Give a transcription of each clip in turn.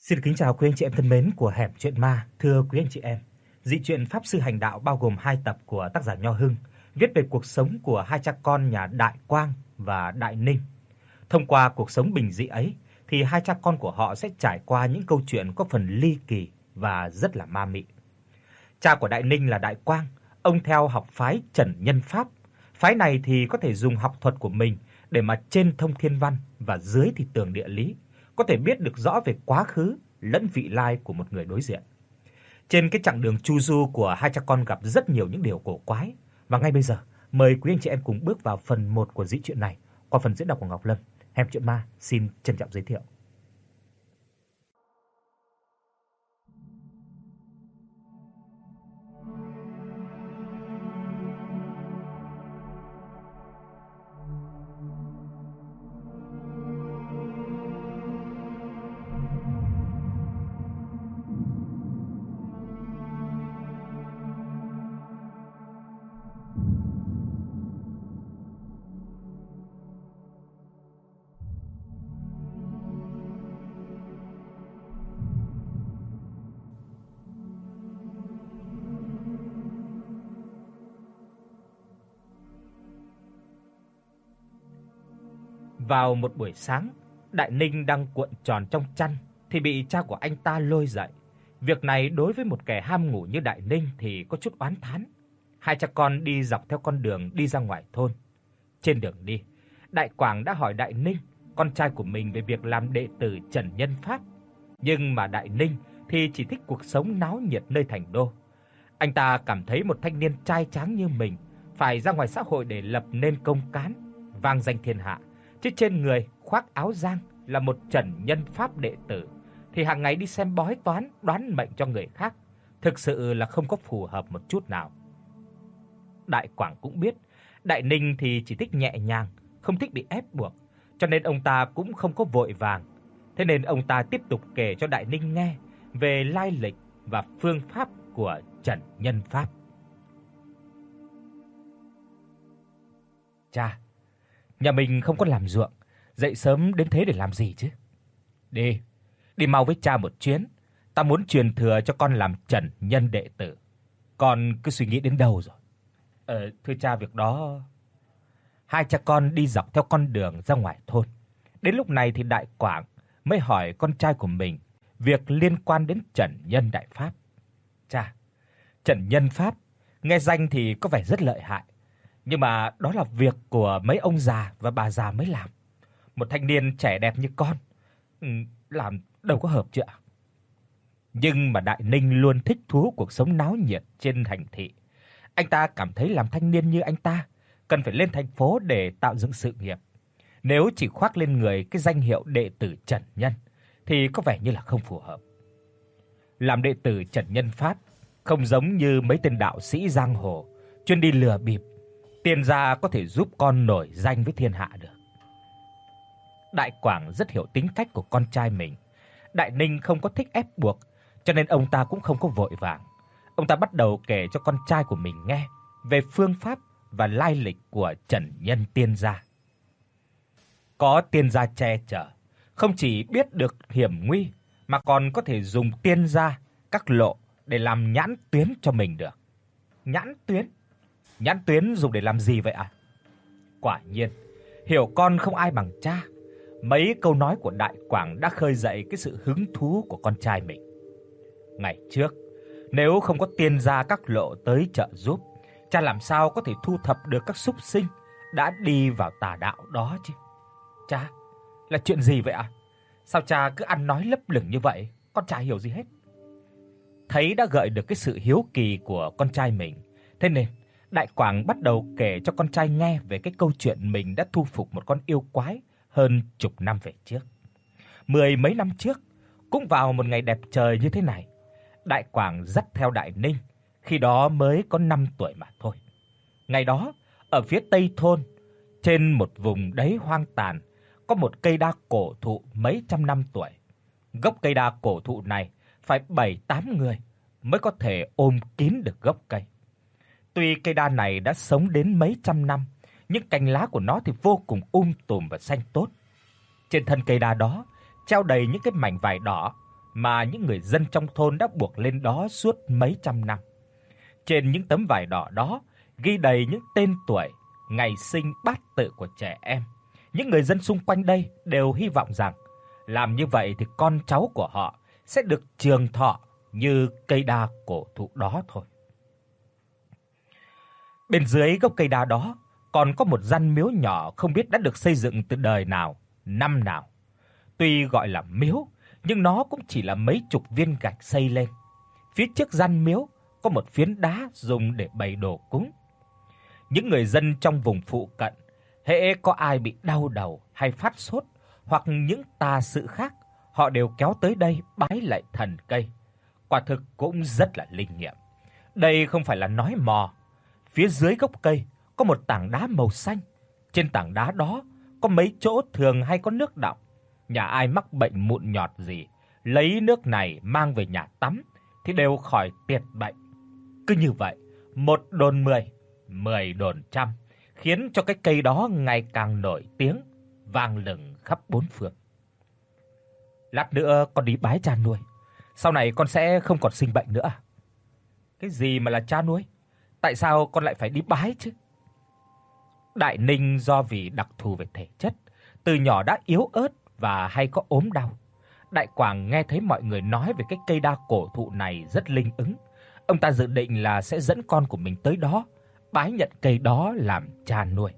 Xin kính chào quý anh chị em thân mến của Hẻm Chuyện Ma. Thưa quý anh chị em, dị truyện Pháp sư hành đạo bao gồm 2 tập của tác giả Nho Hưng, viết về cuộc sống của hai cha con nhà Đại Quang và Đại Ninh. Thông qua cuộc sống bình dị ấy thì hai cha con của họ sẽ trải qua những câu chuyện có phần ly kỳ và rất là ma mị. Cha của Đại Ninh là Đại Quang, ông theo học phái Trần Nhân Pháp. Phái này thì có thể dùng học thuật của mình để mà trên thông thiên văn và dưới thì tường địa lý, có thể biết được rõ về quá khứ lẫn vị lai của một người đối diện. Trên cái chặng đường chu du của hai cha con gặp rất nhiều những điều cổ quái, và ngay bây giờ mời quý anh chị em cùng bước vào phần 1 của dị truyện này qua phần diễn đọc của Ngọc Lâm. Hẻm Chuyện Ma xin trân trọng giới thiệu. Vào một buổi sáng, Đại Ninh đang cuộn tròn trong chăn thì bị cha của anh ta lôi dậy. Việc này đối với một kẻ ham ngủ như Đại Ninh thì có chút oán thán. Hai cha con đi dọc theo con đường đi ra ngoài thôn. Trên đường đi, Đại Quảng đã hỏi Đại Ninh, con trai của mình, về việc làm đệ tử Trần Nhân Pháp. Nhưng mà Đại Ninh thì chỉ thích cuộc sống náo nhiệt nơi thành đô. Anh ta cảm thấy một thanh niên trai tráng như mình phải ra ngoài xã hội để lập nên công cán, vang danh thiên hạ, chứ trên người khoác áo giang là một Trần Nhân Pháp đệ tử thì hàng ngày đi xem bói toán, đoán mệnh cho người khác, thực sự là không có phù hợp một chút nào. Đại Quảng cũng biết Đại Ninh thì chỉ thích nhẹ nhàng, không thích bị ép buộc, cho nên ông ta cũng không có vội vàng. Thế nên ông ta tiếp tục kể cho Đại Ninh nghe về lai lịch và phương pháp của Trần Nhân Pháp. Cha, nhà mình không có làm ruộng, dậy sớm đến thế để làm gì chứ? Đi mau với cha một chuyến, ta muốn truyền thừa cho con làm Trần Nhân đệ tử. Con cứ suy nghĩ đến đâu rồi? Thưa cha, việc đó. Hai cha con đi dọc theo con đường ra ngoài thôn. Đến lúc này thì Đại Quảng mới hỏi con trai của mình việc liên quan đến Trần Nhân đại pháp. Cha, Trần Nhân pháp nghe danh thì có vẻ rất lợi hại, nhưng mà đó là việc của mấy ông già và bà già mới làm. Một thanh niên trẻ đẹp như con làm đâu có hợp chứ ạ. Nhưng mà Đại Ninh luôn thích thú cuộc sống náo nhiệt trên thành thị. Anh ta cảm thấy làm thanh niên như anh ta cần phải lên thành phố để tạo dựng sự nghiệp. Nếu chỉ khoác lên người cái danh hiệu đệ tử Trần Nhân thì có vẻ như là không phù hợp. Làm đệ tử Trần Nhân Pháp không giống như mấy tên đạo sĩ giang hồ chuyên đi lừa bịp, tiền ra có thể giúp con nổi danh với thiên hạ được. Đại Quảng rất hiểu tính cách của con trai mình. Đại Ninh không có thích ép buộc, cho nên ông ta cũng không có vội vàng. Ông ta bắt đầu kể cho con trai của mình nghe về phương pháp và lai lịch của Trần Nhân tiên gia. Có tiên gia che chở, không chỉ biết được hiểm nguy mà còn có thể dùng tiên gia các lộ để làm nhãn tuyến cho mình được. Nhãn tuyến? Nhãn tuyến dùng để làm gì vậy ạ? Quả nhiên, hiểu con không ai bằng cha. Mấy câu nói của Đại Quảng đã khơi dậy cái sự hứng thú của con trai mình. Ngày trước, nếu không có tiên gia các lộ tới trợ giúp, cha làm sao có thể thu thập được các súc sinh đã đi vào tà đạo đó chứ? Cha, là chuyện gì vậy ạ? Sao cha cứ ăn nói lấp lửng như vậy? Con chả hiểu gì hết. Thấy đã gợi được cái sự hiếu kỳ của con trai mình, thế nên Đại Quảng bắt đầu kể cho con trai nghe về cái câu chuyện mình đã thu phục một con yêu quái hơn chục năm về trước. 10 mấy năm trước, cũng vào một ngày đẹp trời như thế này, Đại Quảng dắt theo Đại Ninh, khi đó mới có 5 tuổi mà thôi. Ngày đó, ở phía tây thôn, trên một vùng đấy hoang tàn, có một cây đa cổ thụ mấy trăm năm tuổi. Gốc cây đa cổ thụ này phải 7-8 người mới có thể ôm kín được gốc cây. Tuy cây đa này đã sống đến mấy trăm năm, nhưng cành lá của nó thì vô cùng tùm và xanh tốt. Trên thân cây đa đó treo đầy những cái mảnh vải đỏ mà những người dân trong thôn đã buộc lên đó suốt mấy trăm năm. Trên những tấm vải đỏ đó ghi đầy những tên tuổi, ngày sinh bát tự của trẻ em. Những người dân xung quanh đây đều hy vọng rằng làm như vậy thì con cháu của họ sẽ được trường thọ như cây đa cổ thụ đó thôi. Bên dưới gốc cây đa đó còn có một gian miếu nhỏ không biết đã được xây dựng từ đời nào, năm nào. Tuy gọi là miếu, nhưng nó cũng chỉ là mấy chục viên gạch xây lên. Phía trước gian miếu có một phiến đá dùng để bày đồ cúng. Những người dân trong vùng phụ cận, hễ có ai bị đau đầu hay phát sốt hoặc những tà sự khác, họ đều kéo tới đây bái lạy thần cây. Quả thực cũng rất là linh nghiệm. Đây không phải là nói mò. Phía dưới gốc cây có một tảng đá màu xanh. Trên tảng đá đó có mấy chỗ thường hay có nước đọng. Nhà ai mắc bệnh mụn nhọt gì, lấy nước này mang về nhà tắm thì đều khỏi tiệt bệnh. Cứ như vậy, một đồn 10, 10 đồn trăm, khiến cho cái cây đó ngày càng nổi tiếng, vang lừng khắp bốn phương. Lát nữa con đi bái cha nuôi, sau này con sẽ không còn sinh bệnh nữa à? Cái gì mà là cha nuôi? Tại sao con lại phải đi bái chứ? Đại Ninh do vì đặc thù về thể chất, từ nhỏ đã yếu ớt và hay có ốm đau. Đại Quảng nghe thấy mọi người nói về cái cây đa cổ thụ này rất linh ứng. Ông ta dự định là sẽ dẫn con của mình tới đó, bái nhận cây đó làm cha nuôi.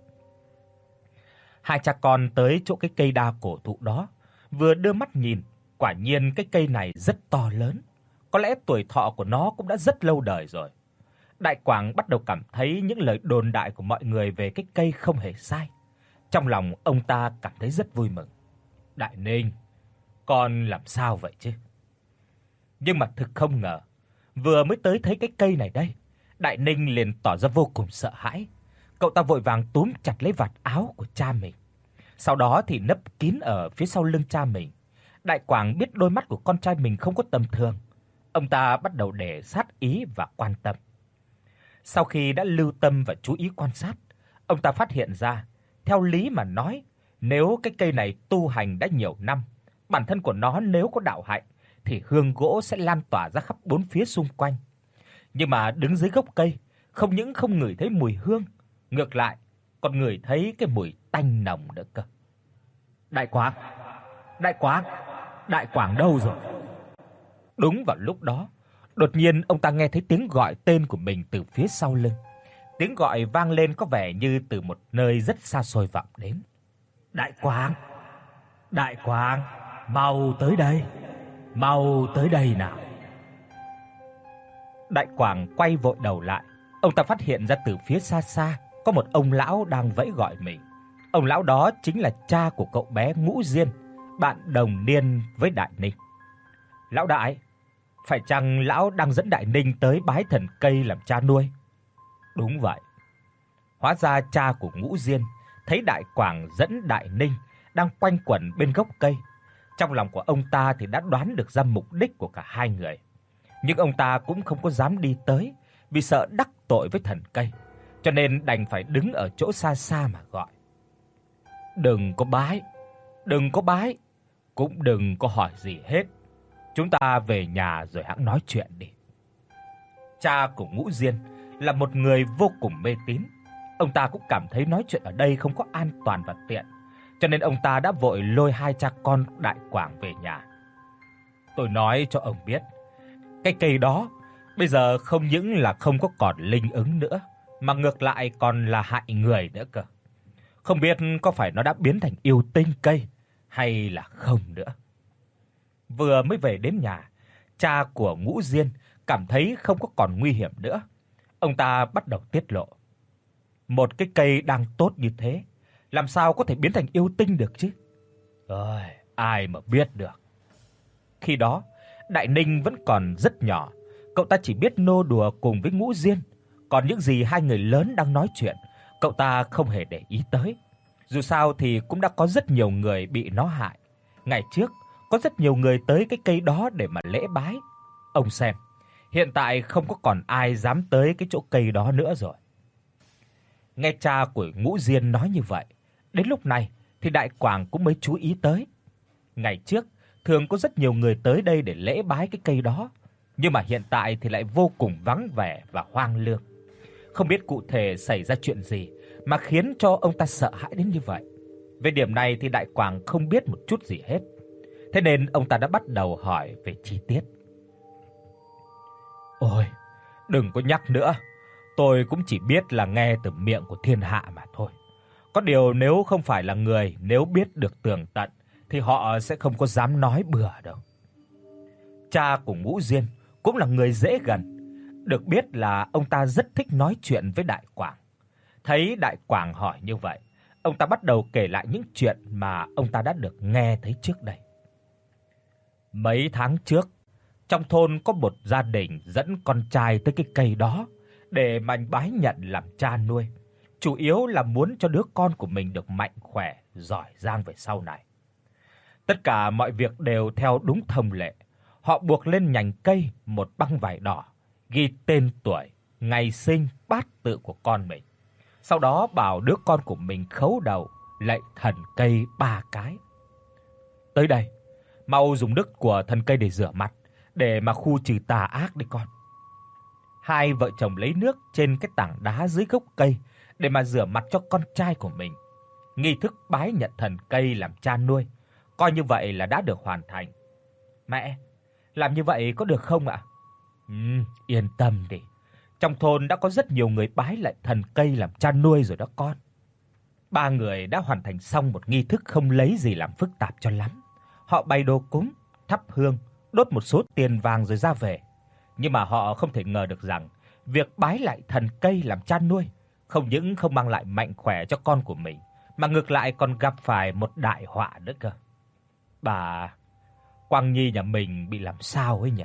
Hai cha con tới chỗ cái cây đa cổ thụ đó, vừa đưa mắt nhìn, quả nhiên cái cây này rất to lớn, có lẽ tuổi thọ của nó cũng đã rất lâu đời rồi. Đại Quảng bắt đầu cảm thấy những lời đồn đại của mọi người về cái cây không hề sai. Trong lòng ông ta cảm thấy rất vui mừng. Đại Ninh, con làm sao vậy chứ? Nhưng mà thực không ngờ, vừa mới tới thấy cái cây này đây, Đại Ninh liền tỏ ra vô cùng sợ hãi. Cậu ta vội vàng túm chặt lấy vạt áo của cha mình. Sau đó thì nấp kín ở phía sau lưng cha mình. Đại Quảng biết đôi mắt của con trai mình không có tầm thường. Ông ta bắt đầu để sát ý và quan tâm. Sau khi đã lưu tâm và chú ý quan sát, ông ta phát hiện ra, theo lý mà nói, nếu cái cây này tu hành đã nhiều năm, bản thân của nó nếu có đạo hạnh thì hương gỗ sẽ lan tỏa ra khắp bốn phía xung quanh. Nhưng mà đứng dưới gốc cây, không những không ngửi thấy mùi hương, ngược lại còn ngửi thấy cái mùi tanh nồng nữa cơ. Đại Quảng, Đại Quảng, Đại Quảng đâu rồi? Đúng vào lúc đó, đột nhiên ông ta nghe thấy tiếng gọi tên của mình từ phía sau lưng. Tiếng gọi vang lên có vẻ như từ một nơi rất xa xôi vọng đến. Đại Quảng, Đại Quảng, mau tới đây nào. Đại Quảng quay vội đầu lại, ông ta phát hiện ra từ phía xa xa có một ông lão đang vẫy gọi mình. Ông lão đó chính là cha của cậu bé Ngũ Diên, bạn đồng niên với Đại Ninh. Lão đại, phải chăng lão đang dẫn Đại Ninh tới bái thần cây làm cha nuôi? Đúng vậy. Hóa ra cha của Ngũ Diên thấy Đại Quảng dẫn Đại Ninh đang quanh quẩn bên gốc cây. Trong lòng của ông ta thì đã đoán được ra mục đích của cả hai người. Nhưng ông ta cũng không có dám đi tới vì sợ đắc tội với thần cây, cho nên đành phải đứng ở chỗ xa xa mà gọi. Đừng có bái, cũng đừng có hỏi gì hết. Chúng ta về nhà rồi hẵng nói chuyện đi. Cha của Ngũ Diên là một người vô cùng mê tín. Ông ta cũng cảm thấy nói chuyện ở đây không có an toàn và tiện, cho nên ông ta đã vội lôi hai cha con Đại Quảng về nhà. Tôi nói cho ông biết, cái cây đó bây giờ không những là không có còn linh ứng nữa, mà ngược lại còn là hại người nữa cơ. Không biết có phải nó đã biến thành yêu tinh cây hay là không nữa. Vừa mới về đến nhà, cha của Ngũ Diên cảm thấy không có còn nguy hiểm nữa. Ông ta bắt đầu tiết lộ. Một cái cây đang tốt như thế, làm sao có thể biến thành yêu tinh được chứ? Ôi, ai mà biết được. Khi đó, Đại Ninh vẫn còn rất nhỏ, cậu ta chỉ biết nô đùa cùng với Ngũ Diên, còn những gì hai người lớn đang nói chuyện, cậu ta không hề để ý tới. Dù sao thì cũng đã có rất nhiều người bị nó hại. Ngày trước có rất nhiều người tới cái cây đó để mà lễ bái. Ông xem, hiện tại không có còn ai dám tới cái chỗ cây đó nữa rồi. Nghe cha của Ngũ Diên nói như vậy, đến lúc này thì Đại Quảng cũng mới chú ý tới. Ngày trước, thường có rất nhiều người tới đây để lễ bái cái cây đó, nhưng mà hiện tại thì lại vô cùng vắng vẻ và hoang lương. Không biết cụ thể xảy ra chuyện gì mà khiến cho ông ta sợ hãi đến như vậy. Về điểm này thì Đại Quảng không biết một chút gì hết. Thế nên ông ta đã bắt đầu hỏi về chi tiết. Ôi, đừng có nhắc nữa. Tôi cũng chỉ biết là nghe từ miệng của thiên hạ mà thôi. Có điều nếu không phải là người, nếu biết được tường tận thì họ sẽ không có dám nói bừa đâu. Cha của Ngũ Diên cũng là người dễ gần, được biết là ông ta rất thích nói chuyện với Đại Quảng. Thấy Đại Quảng hỏi như vậy, ông ta bắt đầu kể lại những chuyện mà ông ta đã được nghe thấy trước đây. Mấy tháng trước, trong thôn có một gia đình dẫn con trai tới cái cây đó để mà bái nhận làm cha nuôi, chủ yếu là muốn cho đứa con của mình được mạnh khỏe, giỏi giang về sau này. Tất cả mọi việc đều theo đúng thông lệ. Họ buộc lên nhành cây một băng vải đỏ, ghi tên tuổi, ngày sinh, bát tự của con mình. Sau đó bảo đứa con của mình khấu đầu lạy thần cây 3 cái. Tới đây, mau dùng nước của thần cây để rửa mặt, để mà khu trừ tà ác đi con. Hai vợ chồng lấy nước trên cái tảng đá dưới gốc cây để mà rửa mặt cho con trai của mình. Nghi thức bái nhận thần cây làm cha nuôi coi như vậy là đã được hoàn thành. Mẹ, làm như vậy có được không ạ? Yên tâm đi. Trong thôn đã có rất nhiều người bái lại thần cây làm cha nuôi rồi đó con. Ba người đã hoàn thành xong một nghi thức không lấy gì làm phức tạp cho lắm. Họ bày đồ cúng, thắp hương, đốt một số tiền vàng rồi ra về. Nhưng mà họ không thể ngờ được rằng việc bái lại thần cây làm cha nuôi không những không mang lại mạnh khỏe cho con của mình, mà ngược lại còn gặp phải một đại họa nữa cơ. Bà Quang Nhi nhà mình bị làm sao ấy nhỉ?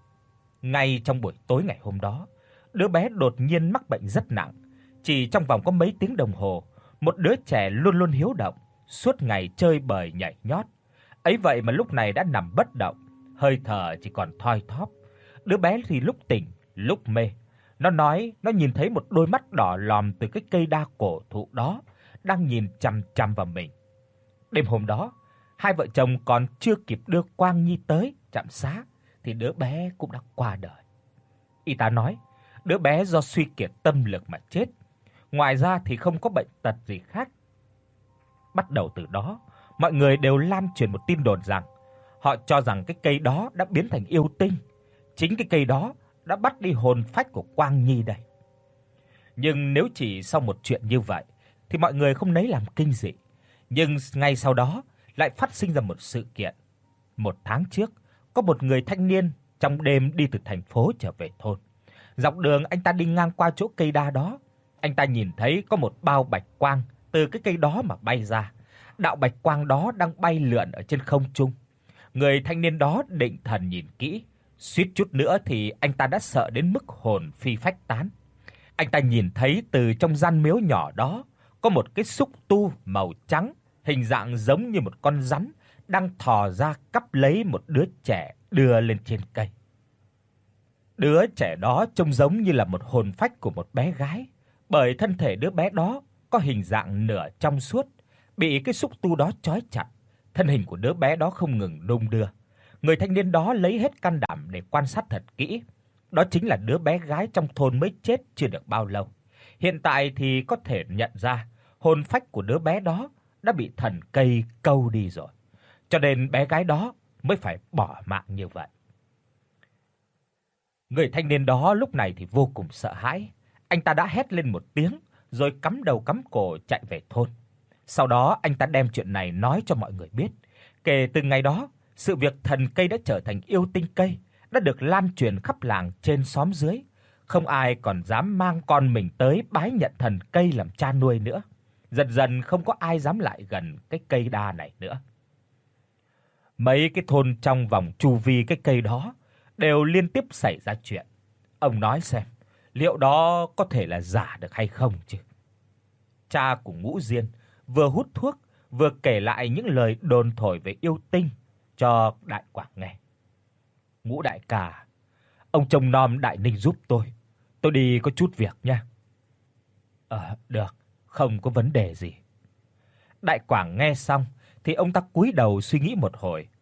Ngay trong buổi tối ngày hôm đó, đứa bé đột nhiên mắc bệnh rất nặng. Chỉ trong vòng có mấy tiếng đồng hồ, một đứa trẻ luôn luôn hiếu động, suốt ngày chơi bời nhảy nhót. Ấy vậy mà lúc này đã nằm bất động, hơi thở chỉ còn thoi thóp. Đứa bé thì lúc tỉnh, lúc mê. Nó nói nó nhìn thấy một đôi mắt đỏ lòm từ cái cây đa cổ thụ đó đang nhìn chằm chằm vào mình. Đêm hôm đó, hai vợ chồng còn chưa kịp đưa Quang Nhi tới trạm xá thì đứa bé cũng đã qua đời. Y tá nói, đứa bé do suy kiệt tâm lực mà chết. Ngoài ra thì không có bệnh tật gì khác. Bắt đầu từ đó, mọi người đều lan truyền một tin đồn rằng họ cho rằng cái cây đó đã biến thành yêu tinh. Chính cái cây đó đã bắt đi hồn phách của Quang Nhi đây. Nhưng nếu chỉ sau một chuyện như vậy thì mọi người không lấy làm kinh dị. Nhưng ngay sau đó lại phát sinh ra một sự kiện. Một tháng trước, có một người thanh niên trong đêm đi từ thành phố trở về thôn. Dọc đường anh ta đi ngang qua chỗ cây đa đó, anh ta nhìn thấy có một bao bạch quang từ cái cây đó mà bay ra. Đạo bạch quang đó đang bay lượn ở trên không trung. Người thanh niên đó định thần nhìn kỹ, suýt chút nữa thì anh ta đã sợ đến mức hồn phi phách tán. Anh ta nhìn thấy từ trong gian miếu nhỏ đó có một cái xúc tu màu trắng, hình dạng giống như một con rắn đang thò ra cắp lấy một đứa trẻ đưa lên trên cây. Đứa trẻ đó trông giống như là một hồn phách của một bé gái, bởi thân thể đứa bé đó có hình dạng nửa trong suốt, bị cái xúc tu đó trói chặt, thân hình của đứa bé đó không ngừng đung đưa. Người thanh niên đó lấy hết can đảm để quan sát thật kỹ. Đó chính là đứa bé gái trong thôn mới chết chưa được bao lâu. Hiện tại thì có thể nhận ra hồn phách của đứa bé đó đã bị thần cây câu đi rồi. Cho nên bé gái đó mới phải bỏ mạng như vậy. Người thanh niên đó lúc này thì vô cùng sợ hãi. Anh ta đã hét lên một tiếng rồi cắm đầu cắm cổ chạy về thôn. Sau đó anh ta đem chuyện này nói cho mọi người biết. Kể từ ngày đó, sự việc thần cây đã trở thành yêu tinh cây đã được lan truyền khắp làng trên xóm dưới. Không ai còn dám mang con mình tới bái nhận thần cây làm cha nuôi nữa. Dần dần không có ai dám lại gần cái cây đa này nữa. Mấy cái thôn trong vòng chu vi cái cây đó đều liên tiếp xảy ra chuyện. Ông nói xem, liệu đó có thể là giả được hay không chứ? Cha của Ngũ Diên vừa hút thuốc vừa kể lại những lời đồn thổi về yêu tinh cho Đại Quảng nghe. Ngũ đại ca, ông trông nom Đại Ninh giúp tôi đi có chút việc nha. Được, không có vấn đề gì. Đại Quảng nghe xong thì ông ta cúi đầu suy nghĩ một hồi.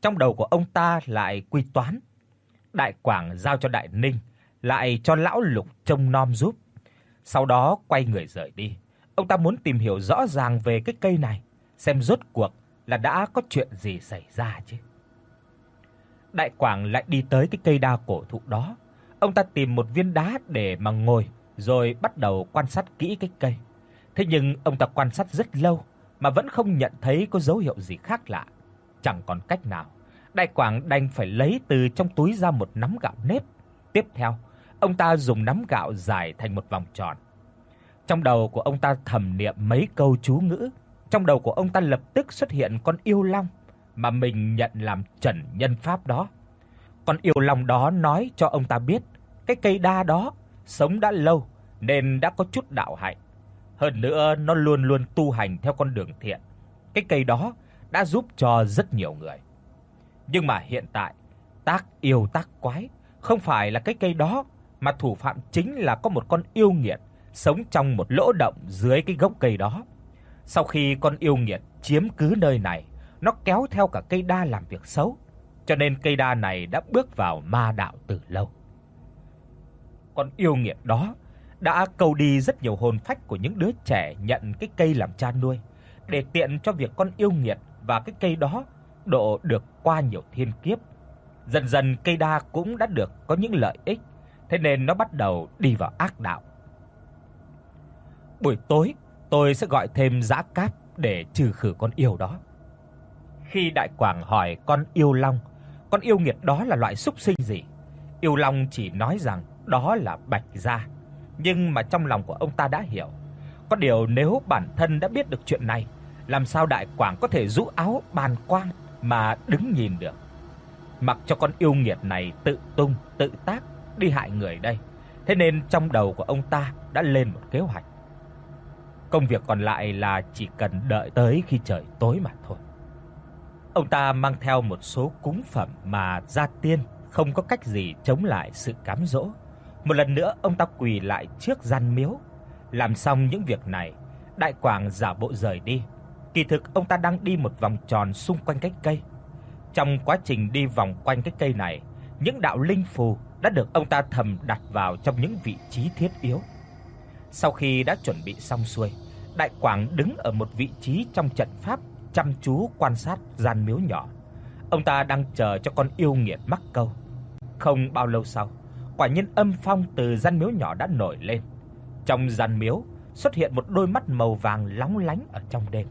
Trong đầu của ông ta lại quy toán. Đại Quảng giao cho Đại Ninh, lại cho lão Lục trông nom giúp. Sau đó quay người rời đi. Ông ta muốn tìm hiểu rõ ràng về cái cây này, xem rốt cuộc là đã có chuyện gì xảy ra chứ. Đại Quảng lại đi tới cái cây đa cổ thụ đó. Ông ta tìm một viên đá để mà ngồi, rồi bắt đầu quan sát kỹ cái cây. Thế nhưng ông ta quan sát rất lâu mà vẫn không nhận thấy có dấu hiệu gì khác lạ. Chẳng còn cách nào, Đại Quảng đành phải lấy từ trong túi ra một nắm gạo nếp. Tiếp theo, ông ta dùng nắm gạo rải thành một vòng tròn. Trong đầu của ông ta thầm niệm mấy câu chú ngữ. Trong đầu của ông ta lập tức xuất hiện con yêu long mà mình nhận làm trần nhân pháp đó. Con yêu long đó nói cho ông ta biết cái cây đa đó sống đã lâu nên đã có chút đạo hạnh. Hơn nữa nó luôn luôn tu hành theo con đường thiện. Cái cây đó đã giúp cho rất nhiều người. Nhưng mà hiện tại, tác yêu tác quái không phải là cái cây đó, mà thủ phạm chính là có một con yêu nghiệt sống trong một lỗ động dưới cái gốc cây đó. Sau khi con yêu nghiệt chiếm cứ nơi này, nó kéo theo cả cây đa làm việc xấu, cho nên cây đa này đã bước vào ma đạo từ lâu. Con yêu nghiệt đó đã câu đi rất nhiều hồn phách của những đứa trẻ nhận cái cây làm cha nuôi, để tiện cho việc con yêu nghiệt và cái cây đó độ được qua nhiều thiên kiếp. Dần dần cây đa cũng đã được có những lợi ích, thế nên nó bắt đầu đi vào ác đạo. Buổi tối, tôi sẽ gọi thêm dã cáp để trừ khử con yêu đó. Khi Đại Quảng hỏi con yêu long, con yêu nghiệt đó là loại súc sinh gì, yêu long chỉ nói rằng đó là bạch gia. Nhưng mà trong lòng của ông ta đã hiểu. Có điều nếu bản thân đã biết được chuyện này, làm sao Đại Quảng có thể rũ áo bàn quan mà đứng nhìn được. Mặc cho con yêu nghiệt này tự tung, tự tác đi hại người đây. Thế nên trong đầu của ông ta đã lên một kế hoạch. Công việc còn lại là chỉ cần đợi tới khi trời tối mà thôi. Ông ta mang theo một số cúng phẩm mà gia tiên không có cách gì chống lại sự cám dỗ. Một lần nữa ông ta quỳ lại trước gian miếu. Làm xong những việc này, Đại Quảng giả bộ rời đi. Kỳ thực ông ta đang đi một vòng tròn xung quanh cái cây. Trong quá trình đi vòng quanh cái cây này, những đạo linh phù đã được ông ta thầm đặt vào trong những vị trí thiết yếu. Sau khi đã chuẩn bị xong xuôi, Đại Quảng đứng ở một vị trí trong trận pháp, chăm chú quan sát gian miếu nhỏ. Ông ta đang chờ cho con yêu nghiệt mắc câu. Không bao lâu sau, quả nhiên âm phong từ gian miếu nhỏ đã nổi lên. Trong gian miếu xuất hiện một đôi mắt màu vàng lóng lánh ở trong đêm.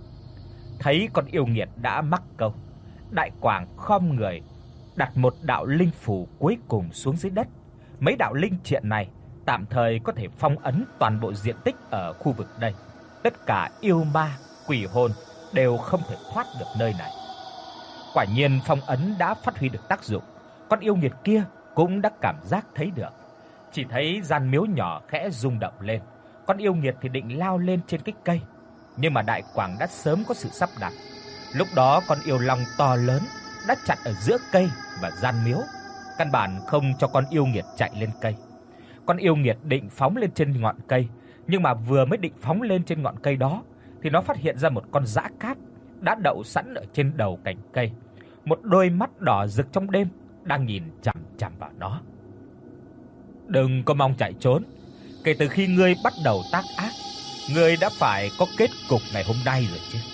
Thấy con yêu nghiệt đã mắc câu, Đại Quảng khom người đặt một đạo linh phù cuối cùng xuống dưới đất. Mấy đạo linh triện này tạm thời có thể phong ấn toàn bộ diện tích ở khu vực đây. Tất cả yêu ma, quỷ hồn đều không thể thoát được nơi này. Quả nhiên phong ấn đã phát huy được tác dụng. Con yêu nghiệt kia cũng đã cảm giác thấy được. Chỉ thấy gian miếu nhỏ khẽ rung động lên. Con yêu nghiệt thì định lao lên trên cái cây, nhưng mà Đại Quảng đã sớm có sự sắp đặt. Lúc đó con yêu long to lớn đã chặn ở giữa cây và gian miếu, căn bản không cho con yêu nghiệt chạy lên cây. Con yêu nghiệt định phóng lên trên ngọn cây, nhưng mà vừa mới định phóng lên trên ngọn cây đó thì nó phát hiện ra một con dã cáp đã đậu sẵn ở trên đầu cành cây. Một đôi mắt đỏ rực trong đêm đang nhìn chằm chằm vào nó. Đừng có mong chạy trốn. Kể từ khi ngươi bắt đầu tác ác, ngươi đã phải có kết cục ngày hôm nay rồi chứ.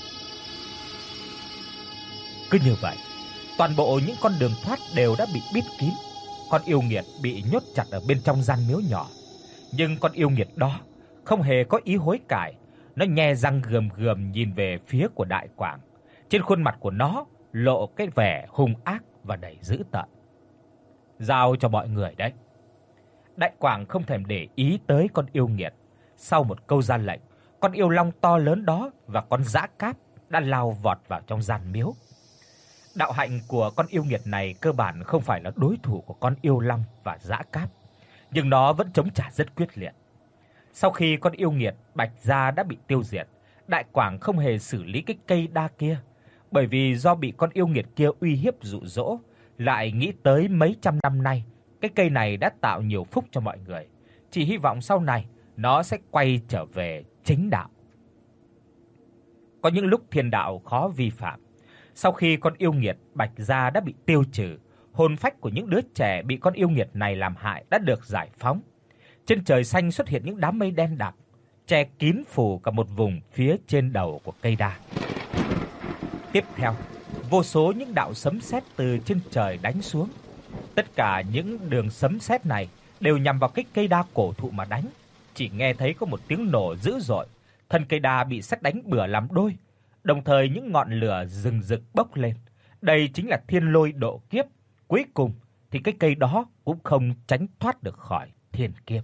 Cứ như vậy, toàn bộ những con đường thoát đều đã bị bít kín. Con yêu nghiệt bị nhốt chặt ở bên trong gian miếu nhỏ. Nhưng con yêu nghiệt đó không hề có ý hối cải. Nó nhe răng gườm gườm nhìn về phía của Đại Quảng. Trên khuôn mặt của nó lộ cái vẻ hung ác và đầy dữ tợn. Giao cho mọi người đấy. Đại Quảng không thèm để ý tới con yêu nghiệt. Sau một câu ra lệnh, con yêu long to lớn đó và con dã cáp đã lao vọt vào trong gian miếu. Đạo hạnh của con yêu nghiệt này cơ bản không phải là đối thủ của con yêu long và dã cáp, nhưng nó vẫn chống trả rất quyết liệt. Sau khi con yêu nghiệt Bạch Gia đã bị tiêu diệt, Đại Quảng không hề xử lý cái cây đa kia, bởi vì do bị con yêu nghiệt kia uy hiếp dụ dỗ, lại nghĩ tới mấy trăm năm nay cái cây này đã tạo nhiều phúc cho mọi người, chỉ hy vọng sau này nó sẽ quay trở về chính đạo. Có những lúc thiên đạo khó vi phạm, Sau khi con yêu nghiệt Bạch Gia đã bị tiêu trừ, hồn phách của những đứa trẻ bị con yêu nghiệt này làm hại đã được giải phóng. Trên trời xanh xuất hiện những đám mây đen đặc, che kín phủ cả một vùng phía trên đầu của cây đa. Tiếp theo, vô số những đạo sấm sét từ trên trời đánh xuống. Tất cả những đường sấm sét này đều nhằm vào cái cây đa cổ thụ mà đánh. Chỉ nghe thấy có một tiếng nổ dữ dội, thân cây đa bị sét đánh bừa làm đôi, đồng thời những ngọn lửa rừng rực bốc lên. Đây chính là thiên lôi độ kiếp. Cuối cùng thì cái cây đó cũng không tránh thoát được khỏi thiên kiếp.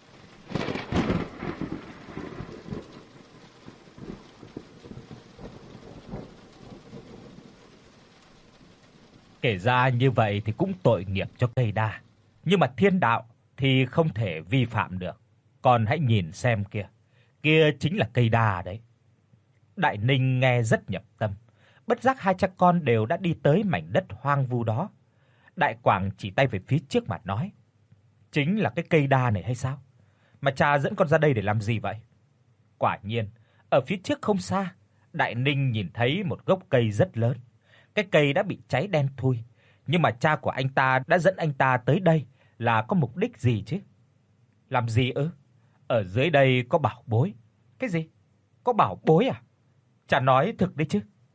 Kể ra như vậy thì cũng tội nghiệp cho cây đa, nhưng mà thiên đạo thì không thể vi phạm được. Còn hãy nhìn xem kìa, kia chính là cây đa đấy. Đại Ninh nghe rất nhập tâm, bất giác hai cha con đều đã đi tới mảnh đất hoang vu đó. Đại Quảng chỉ tay về phía trước mà nói: "Chính là cái cây đa này hay sao? Mà cha dẫn con ra đây để làm gì vậy?" Quả nhiên, ở phía trước không xa, Đại Ninh nhìn thấy một gốc cây rất lớn. Cái cây đã bị cháy đen thui, nhưng mà cha của anh ta đã dẫn anh ta tới đây là có mục đích gì chứ? Làm gì ư? Ở dưới đây có bảo bối. Cái gì? Có bảo bối à? Cha nói thực đấy chứ.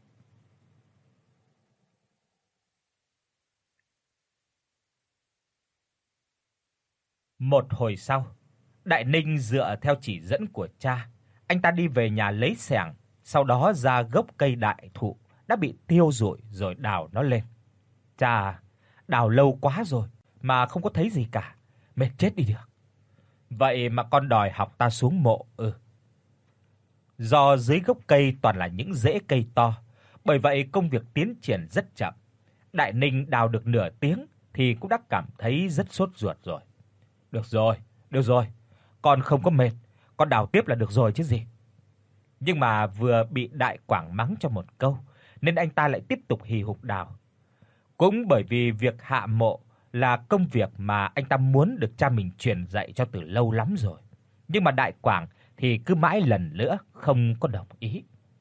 Một hồi sau, Đại Ninh dựa theo chỉ dẫn của cha, anh ta đi về nhà lấy xẻng, sau đó ra gốc cây đại thụ đã bị thiêu rụi rồi đào nó lên. Chà, đào lâu quá rồi mà không có thấy gì cả, mệt chết đi được. Vậy mà con đòi học ta xuống mộ ư? Do dưới gốc cây toàn là những rễ cây to, bởi vậy công việc tiến triển rất chậm. Đại Ninh đào được nửa tiếng thì cũng đã cảm thấy rất sốt ruột rồi. Được rồi, con không có mệt, con đào tiếp là được rồi chứ gì. Nhưng mà vừa bị Đại Quảng mắng cho một câu, nên anh ta lại tiếp tục hì hục đào. Cũng bởi vì việc hạ mộ là công việc mà anh ta muốn được cha mình truyền dạy cho từ lâu lắm rồi. Nhưng mà Đại Quảng thì cứ mãi lần nữa không có đồng ý.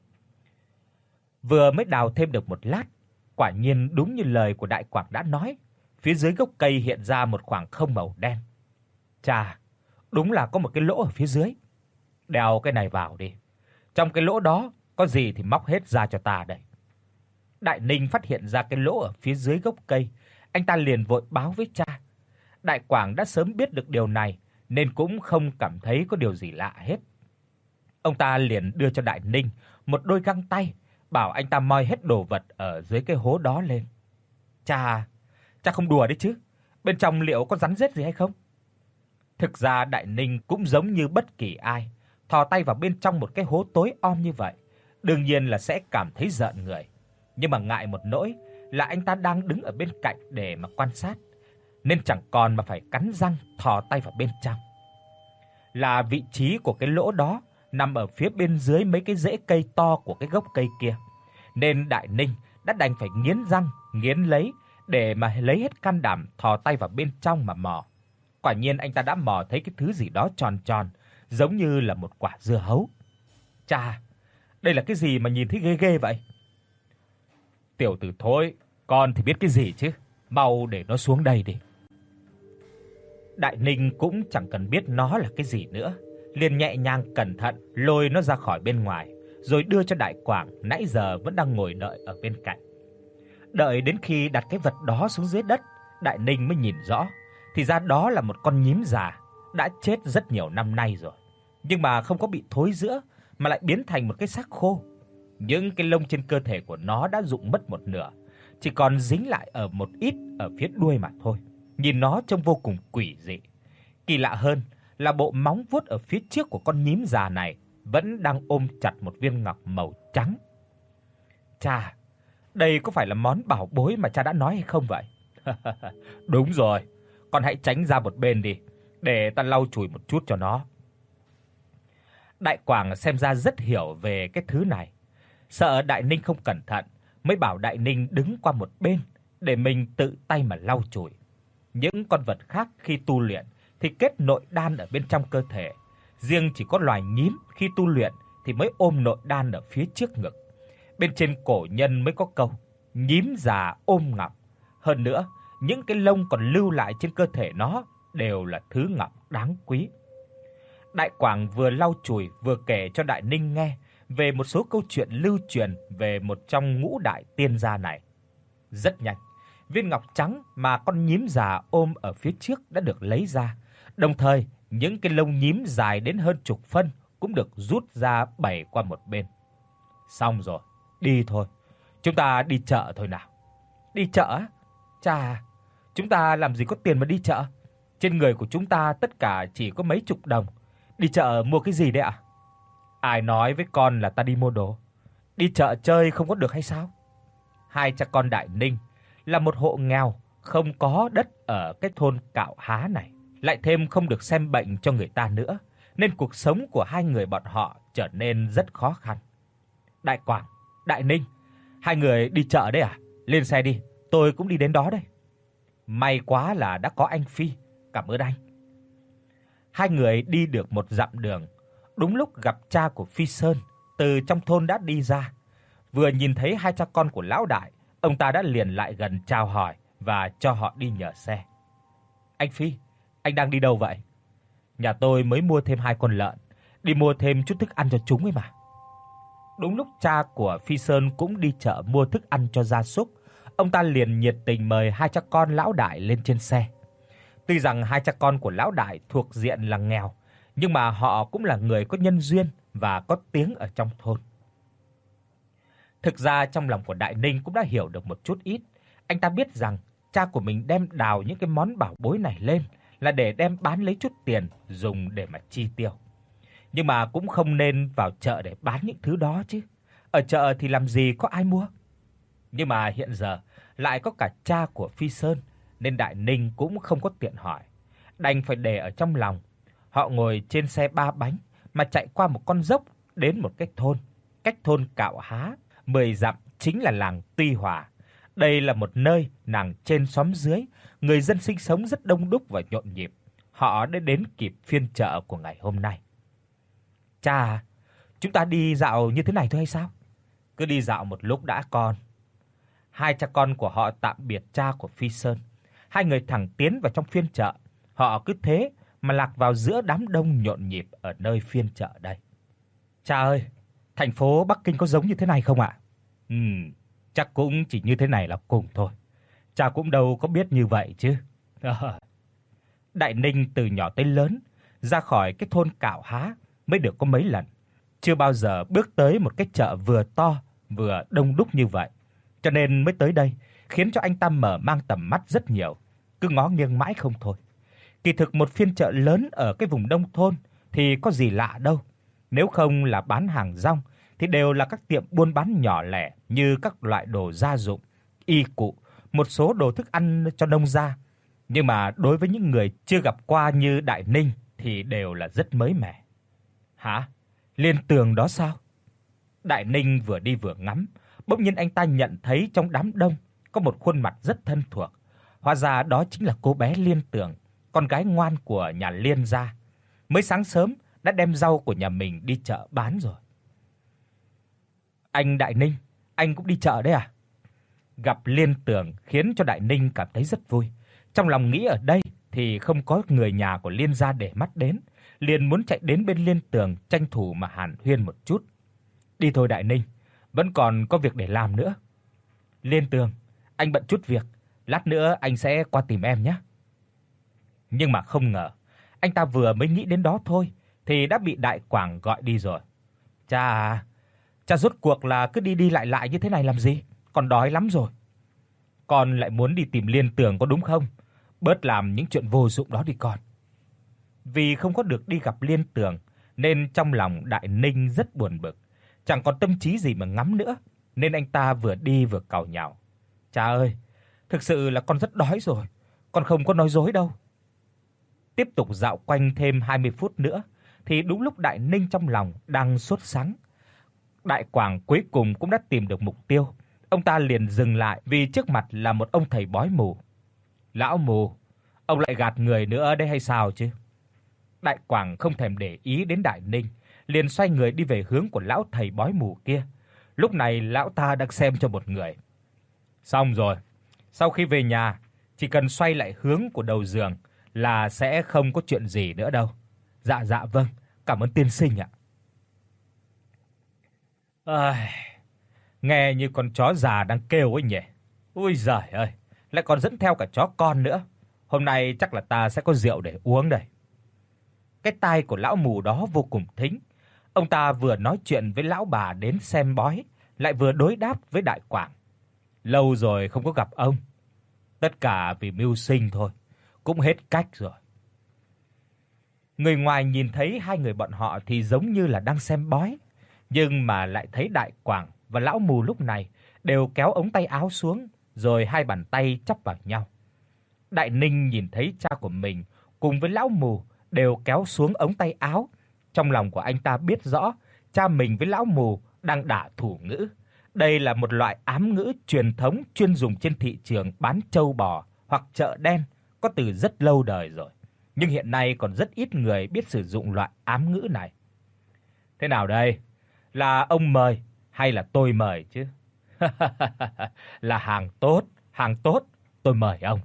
Vừa mới đào thêm được một lát, quả nhiên đúng như lời của Đại Quảng đã nói, phía dưới gốc cây hiện ra một khoảng không màu đen. Chà, đúng là có một cái lỗ ở phía dưới. Đeo cái này vào đi. Trong cái lỗ đó có gì thì móc hết ra cho ta đây. Đại Ninh phát hiện ra cái lỗ ở phía dưới gốc cây, anh ta liền vội báo với cha. Đại Quảng đã sớm biết được điều này nên cũng không cảm thấy có điều gì lạ hết. Ông ta liền đưa cho Đại Ninh một đôi găng tay, bảo anh ta moi hết đồ vật ở dưới cái hố đó lên. Cha không đùa đấy chứ? Bên trong liệu có rắn rết gì hay không? Thực ra Đại Ninh cũng giống như bất kỳ ai, thò tay vào bên trong một cái hố tối om như vậy, đương nhiên là sẽ cảm thấy rợn người. Nhưng mà ngại một nỗi là anh ta đang đứng ở bên cạnh để mà quan sát, nên chẳng còn mà phải cắn răng thò tay vào bên trong. Là vị trí của cái lỗ đó nằm ở phía bên dưới mấy cái rễ cây to của cái gốc cây kia, nên Đại Ninh đã đành phải nghiến răng, nghiến lấy để mà lấy hết can đảm thò tay vào bên trong mà mò. Quả nhiên anh ta đã mò thấy cái thứ gì đó tròn tròn, giống như là một quả dưa hấu. Chà, đây là cái gì mà nhìn thấy ghê ghê vậy? Tiểu tử thối, con thì biết cái gì chứ, mau để nó xuống đây đi. Đại Ninh cũng chẳng cần biết nó là cái gì nữa, liền nhẹ nhàng cẩn thận lôi nó ra khỏi bên ngoài, rồi đưa cho Đại Quảng nãy giờ vẫn đang ngồi đợi ở bên cạnh. Đợi đến khi đặt cái vật đó xuống dưới đất, Đại Ninh mới nhìn rõ, thì ra đó là một con nhím già đã chết rất nhiều năm nay rồi, nhưng mà không có bị thối rữa mà lại biến thành một cái xác khô. Những cái lông trên cơ thể của nó đã rụng mất một nửa, chỉ còn dính lại ở một ít ở phía đuôi mà thôi. Nhìn nó trông vô cùng quỷ dị. Kỳ lạ hơn là bộ móng vuốt ở phía trước của con nhím già này vẫn đang ôm chặt một viên ngọc màu trắng. Chà, đây có phải là món bảo bối mà cha đã nói hay không vậy? Đúng rồi, con hãy tránh ra một bên đi, để ta lau chùi một chút cho nó. Đại Quảng xem ra rất hiểu về cái thứ này, sợ Đại Ninh không cẩn thận, mới bảo Đại Ninh đứng qua một bên để mình tự tay mà lau chùi. Những con vật khác khi tu luyện thì kết nội đan ở bên trong cơ thể, riêng chỉ có loài nhím khi tu luyện thì mới ôm nội đan ở phía trước ngực. Bên trên cổ nhân mới có câu nhím già ôm ngọc, hơn nữa, những cái lông còn lưu lại trên cơ thể nó đều là thứ ngọc đáng quý. Đại Quảng vừa lau chùi vừa kể cho Đại Ninh nghe về một số câu chuyện lưu truyền về một trong ngũ đại tiên gia này. Rất nhanh, viên ngọc trắng mà con nhím già ôm ở phía trước đã được lấy ra, đồng thời những cái lông nhím dài đến hơn chục phân cũng được rút ra bày qua một bên. Xong rồi, đi thôi. Chúng ta đi chợ thôi nào. Đi chợ á? Chà, chúng ta làm gì có tiền mà đi chợ? Trên người của chúng ta tất cả chỉ có mấy chục đồng. Đi chợ mua cái gì đấy ạ? Ai nói với con là ta đi mua đồ? Đi chợ chơi không có được hay sao? Hai cha con Đại Ninh là một hộ nghèo, không có đất ở cái thôn Cạo Há này, lại thêm không được xem bệnh cho người ta nữa, nên cuộc sống của hai người bọn họ trở nên rất khó khăn. Đại Quảng, Đại Ninh, hai người đi chợ đấy à? Lên xe đi, tôi cũng đi đến đó đây. May quá là đã có anh Phi, cảm ơn anh. Hai người đi được một dặm đường, đúng lúc gặp cha của Phi Sơn từ trong thôn đã đi ra. Vừa nhìn thấy hai cha con của lão đại, ông ta đã liền lại gần chào hỏi và cho họ đi nhờ xe. Anh Phi, anh đang đi đâu vậy? Nhà tôi mới mua thêm 2 con lợn, đi mua thêm chút thức ăn cho chúng ấy mà. Đúng lúc cha của Phi Sơn cũng đi chợ mua thức ăn cho gia súc, ông ta liền nhiệt tình mời hai cha con lão đại lên trên xe. Tuy rằng hai cha con của lão đại thuộc diện là nghèo, nhưng mà họ cũng là người có nhân duyên và có tiếng ở trong thôn. Thực ra trong lòng của Đại Ninh cũng đã hiểu được một chút ít, anh ta biết rằng cha của mình đem đào những cái món bảo bối này lên là để đem bán lấy chút tiền dùng để mà chi tiêu. Nhưng mà cũng không nên vào chợ để bán những thứ đó chứ. Ở chợ thì làm gì có ai mua. Nhưng mà hiện giờ lại có cả cha của Phi Sơn nên Đại Ninh cũng không có tiện hỏi, đành phải để ở trong lòng. Họ ngồi trên xe 3 bánh mà chạy qua một con dốc đến một cái thôn, cách thôn Cạo Há 10 dặm chính là làng Tuy Hòa. Đây là một nơi nàng trên xóm dưới, người dân sinh sống rất đông đúc và nhộn nhịp. Họ đã đến kịp phiên chợ của ngày hôm nay. Cha, chúng ta đi dạo như thế này thôi hay sao? Cứ đi dạo một lúc đã con. Hai cha con của họ tạm biệt cha của Phi Sơn. Hai người thẳng tiến vào trong phiên chợ. Họ cứ thế mà lạc vào giữa đám đông nhộn nhịp ở nơi phiên chợ đây. Cha ơi, thành phố Bắc Kinh có giống như thế này không ạ? Chắc cũng chỉ như thế này là cùng thôi. Cha cũng đâu có biết như vậy chứ. Đại Ninh từ nhỏ tới lớn, ra khỏi cái thôn Cạo Há mới được có mấy lần, chưa bao giờ bước tới một cái chợ vừa to vừa đông đúc như vậy. Cho nên mới tới đây, khiến cho anh ta mở mang tầm mắt rất nhiều, cứ ngó nghiêng mãi không thôi. Kỳ thực một phiên chợ lớn ở cái vùng nông thôn thì có gì lạ đâu. Nếu không là bán hàng rong thì đều là các tiệm buôn bán nhỏ lẻ như các loại đồ gia dụng, y cụ, một số đồ thức ăn cho nông gia. Nhưng mà đối với những người chưa gặp qua như Đại Ninh thì đều là rất mới mẻ. Hả? Liên Tường đó sao? Đại Ninh vừa đi vừa ngắm, bỗng nhiên anh ta nhận thấy trong đám đông có một khuôn mặt rất thân thuộc. Hóa ra đó chính là cô bé Liên Tường, con gái ngoan của nhà Liên gia. Mới sáng sớm đã đem rau của nhà mình đi chợ bán rồi. Anh Đại Ninh, anh cũng đi chợ đấy à? Gặp Liên Tường khiến cho Đại Ninh cảm thấy rất vui. Trong lòng nghĩ ở đây thì không có người nhà của Liên gia để mắt đến, liền muốn chạy đến bên Liên Tường tranh thủ mà hàn huyên một chút. Đi thôi Đại Ninh, vẫn còn có việc để làm nữa. Liên Tường, anh bận chút việc, lát nữa anh sẽ qua tìm em nhé. Nhưng mà không ngờ, anh ta vừa mới nghĩ đến đó thôi thì đã bị Đại Quảng gọi đi rồi. Cha rốt cuộc là cứ đi đi lại lại như thế này làm gì? Con đói lắm rồi. Con lại muốn đi tìm Liên Tường có đúng không? Bớt làm những chuyện vô dụng đó đi con. Vì không có được đi gặp Liên Tường nên trong lòng Đại Ninh rất buồn bực, chẳng còn tâm trí gì mà ngắm nữa, nên anh ta vừa đi vừa càu nhàu. Cha ơi, thực sự là con rất đói rồi, con không có nói dối đâu. Tiếp tục dạo quanh thêm 20 phút nữa thì đúng lúc Đại Ninh trong lòng đang sốt sắng, Đại Quảng cuối cùng cũng đã tìm được mục tiêu. Ông ta liền dừng lại vì trước mặt là một ông thầy bói mù. Lão mù, ông lại gạt người nữa đấy hay sao chứ? Đại Quảng không thèm để ý đến Đại Ninh, liền xoay người đi về hướng của lão thầy bói mù kia. Lúc này lão ta đang xem cho một người. Xong rồi, sau khi về nhà, chỉ cần xoay lại hướng của đầu giường là sẽ không có chuyện gì nữa đâu. Dạ dạ vâng, cảm ơn tiên sinh ạ. Ai, nghe như con chó già đang kêu ấy nhỉ. Ôi giời ơi, lại còn dẫn theo cả chó con nữa. Hôm nay chắc là ta sẽ có rượu để uống đây. Cái tai của lão mù đó vô cùng thính. Ông ta vừa nói chuyện với lão bà đến xem bói, lại vừa đối đáp với Đại Quảng. Lâu rồi không có gặp ông. Tất cả vì mưu sinh thôi, cũng hết cách rồi. Người ngoài nhìn thấy hai người bọn họ thì giống như là đang xem bói, nhưng mà lại thấy Đại Quảng và lão mù lúc này đều kéo ống tay áo xuống, rồi hai bàn tay chắp vào nhau. Đại Ninh nhìn thấy cha của mình cùng với lão mù đều kéo xuống ống tay áo, trong lòng của anh ta biết rõ cha mình với lão mù đang đả thủ ngữ. Đây là một loại ám ngữ truyền thống chuyên dùng trên thị trường bán trâu bò hoặc chợ đen, có từ rất lâu đời rồi, nhưng hiện nay còn rất ít người biết sử dụng loại ám ngữ này. Thế nào đây? Là ông mời hay là tôi mời chứ? Là hàng tốt, tôi mời ông.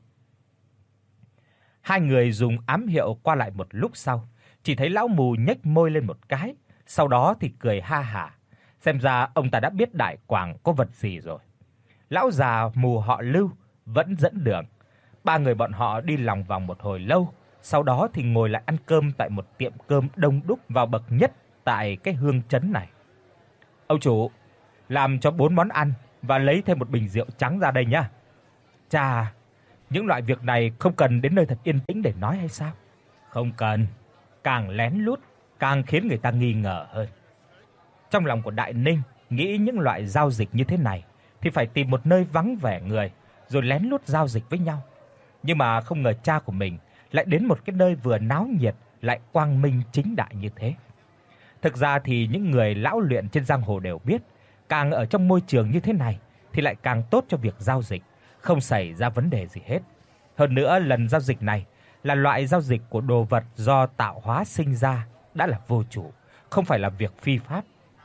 Hai người dùng ám hiệu qua lại một lúc sau, chỉ thấy lão mù nhếch môi lên một cái, sau đó thì cười ha hả. Xem ra ông ta đã biết Đại Quảng có vật gì rồi. Lão già mù họ Lưu vẫn dẫn đường. Ba người bọn họ đi lòng vòng một hồi lâu, sau đó thì ngồi lại ăn cơm tại một tiệm cơm đông đúc vào bậc nhất tại cái hương trấn này. Ông chủ, làm cho 4 món ăn và lấy thêm một bình rượu trắng ra đây nhá. Chà, những loại việc này không cần đến nơi thật yên tĩnh để nói hay sao? Không cần, càng lén lút càng khiến người ta nghi ngờ hơn. Trong lòng của Đại Ninh nghĩ những loại giao dịch như thế này thì phải tìm một nơi vắng vẻ người rồi lén lút giao dịch với nhau. Nhưng mà không ngờ cha của mình lại đến một cái nơi vừa náo nhiệt lại quang minh chính đại như thế. Thực ra thì những người lão luyện trên giang hồ đều biết, càng ở trong môi trường như thế này thì lại càng tốt cho việc giao dịch, không xảy ra vấn đề gì hết. Hơn nữa, lần giao dịch này là loại giao dịch của đồ vật do tạo hóa sinh ra, đã là vô chủ, không phải là việc phi pháp.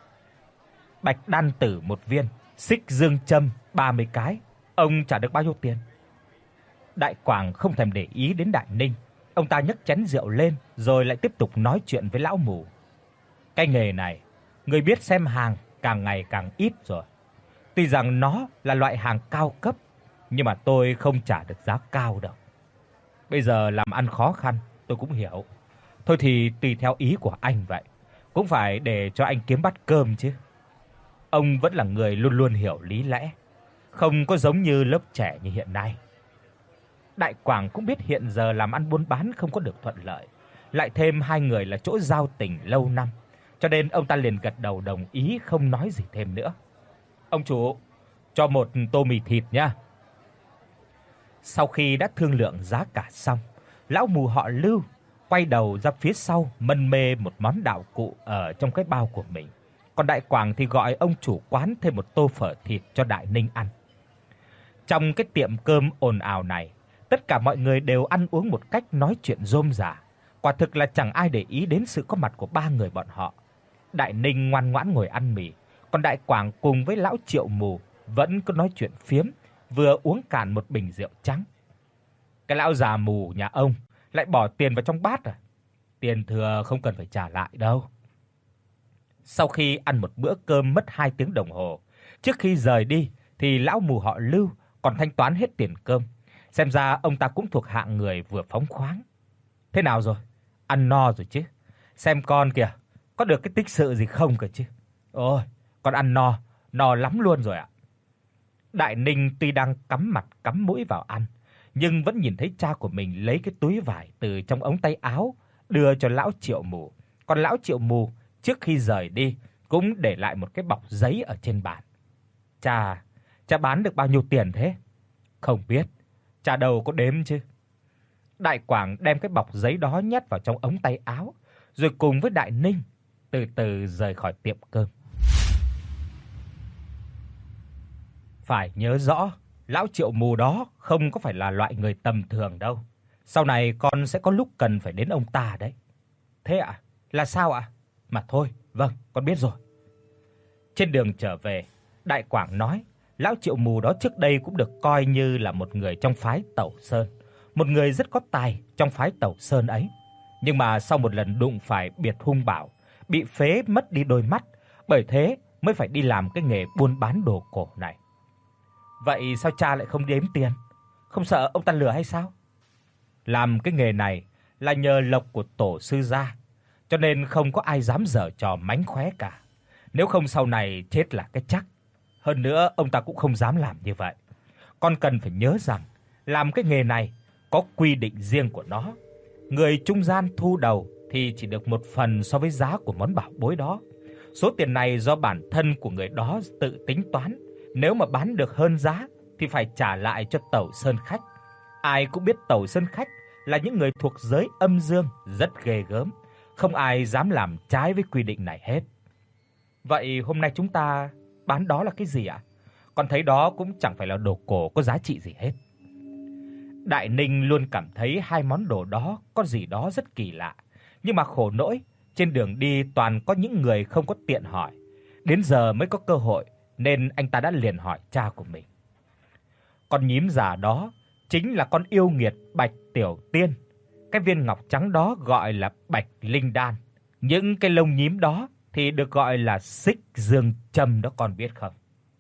Bạch đan tử 1 viên, xích dương châm 30 cái, ông trả được bao nhiêu tiền? Đại Quảng không thèm để ý đến Đại Ninh, ông ta nhấc chén rượu lên rồi lại tiếp tục nói chuyện với lão mù. Cái nghề này, người biết xem hàng càng ngày càng ít rồi. Tuy rằng nó là loại hàng cao cấp, nhưng mà tôi không trả được giá cao đâu. Bây giờ làm ăn khó khăn, tôi cũng hiểu. Thôi thì tùy theo ý của anh vậy, cũng phải để cho anh kiếm bát cơm chứ. Ông vẫn là người luôn luôn hiểu lý lẽ, không có giống như lớp trẻ như hiện nay. Đại Quảng cũng biết hiện giờ làm ăn buôn bán không có được thuận lợi, lại thêm hai người là chỗ giao tình lâu năm, cho nên ông ta liền gật đầu đồng ý không nói gì thêm nữa. Ông chủ, cho một tô mì thịt nhá. Sau khi đã thương lượng giá cả xong, lão mù họ Lưu quay đầu ra phía sau mân mê một món đạo cụ ở trong cái bao của mình. Còn Đại Quảng thì gọi ông chủ quán thêm một tô phở thịt cho Đại Ninh ăn. Trong cái tiệm cơm ồn ào này, tất cả mọi người đều ăn uống một cách nói chuyện rôm rả. Quả thực là chẳng ai để ý đến sự có mặt của ba người bọn họ. Đại Ninh ngoan ngoãn ngồi ăn mì, còn Đại Quảng cùng với lão Triệu mù vẫn cứ nói chuyện phiếm, vừa uống cạn một bình rượu trắng. Cái lão già mù nhà ông lại bỏ tiền vào trong bát à? Tiền thừa không cần phải trả lại đâu. Sau khi ăn một bữa cơm mất 2 tiếng đồng hồ, trước khi rời đi thì lão mù họ Lưu còn thanh toán hết tiền cơm. Xem ra ông ta cũng thuộc hạng người vừa phóng khoáng. Thế nào rồi? Ăn no rồi chứ? Xem con kìa, có được cái tích sự gì không cơ chứ? Ôi, con ăn no, no lắm luôn rồi ạ. Đại Ninh tuy đang cắm mặt cắm mũi vào ăn, nhưng vẫn nhìn thấy cha của mình lấy cái túi vải từ trong ống tay áo đưa cho lão Triệu mù. Còn lão Triệu mù trước khi rời đi cũng để lại một cái bọc giấy ở trên bàn. Cha bán được bao nhiêu tiền thế? Không biết, cha đâu có đếm chứ. Đại Quảng đem cái bọc giấy đó nhét vào trong ống tay áo, rồi cùng với Đại Ninh từ từ rời khỏi tiệm cơm. Phải nhớ rõ, lão Triệu mù đó không có phải là loại người tầm thường đâu. Sau này con sẽ có lúc cần phải đến ông ta đấy. Thế ạ? Là sao ạ? Mà thôi, vâng, con biết rồi. Trên đường trở về, Đại Quảng nói, lão Triệu Mù đó trước đây cũng được coi như là một người trong phái Tẩu Sơn, một người rất có tài trong phái Tẩu Sơn ấy. Nhưng mà sau một lần đụng phải Biệt Hung Bảo, bị phế mất đi đôi mắt, bởi thế mới phải đi làm cái nghề buôn bán đồ cổ này. Vậy sao cha lại không đếm tiền? Không sợ ông ta lừa hay sao? Làm cái nghề này là nhờ lộc của tổ sư gia, cho nên không có ai dám giở trò mánh khóe cả. Nếu không sau này chết là cái chắc. Hơn nữa ông ta cũng không dám làm như vậy. Con cần phải nhớ rằng làm cái nghề này có quy định riêng của nó. Người trung gian thu đầu thì chỉ được một phần so với giá của món bảo bối đó. Số tiền này do bản thân của người đó tự tính toán, nếu mà bán được hơn giá thì phải trả lại cho Tẩu Sơn khách. Ai cũng biết Tẩu Sơn khách là những người thuộc giới âm dương rất ghê gớm, không ai dám làm trái với quy định này hết. Vậy hôm nay chúng ta bán đó là cái gì ạ? Con thấy đó cũng chẳng phải là đồ cổ có giá trị gì hết. Đại Ninh luôn cảm thấy hai món đồ đó có gì đó rất kỳ lạ, nhưng mà khổ nỗi, trên đường đi toàn có những người không có tiện hỏi. Đến giờ mới có cơ hội nên anh ta đã liền hỏi cha của mình. Con nhím già đó chính là con yêu nghiệt Bạch Tiểu Tiên. Cái viên ngọc trắng đó gọi là Bạch Linh Đan. Những cái lông nhím đó thì được gọi là Xích Dương Châm đó, con biết không?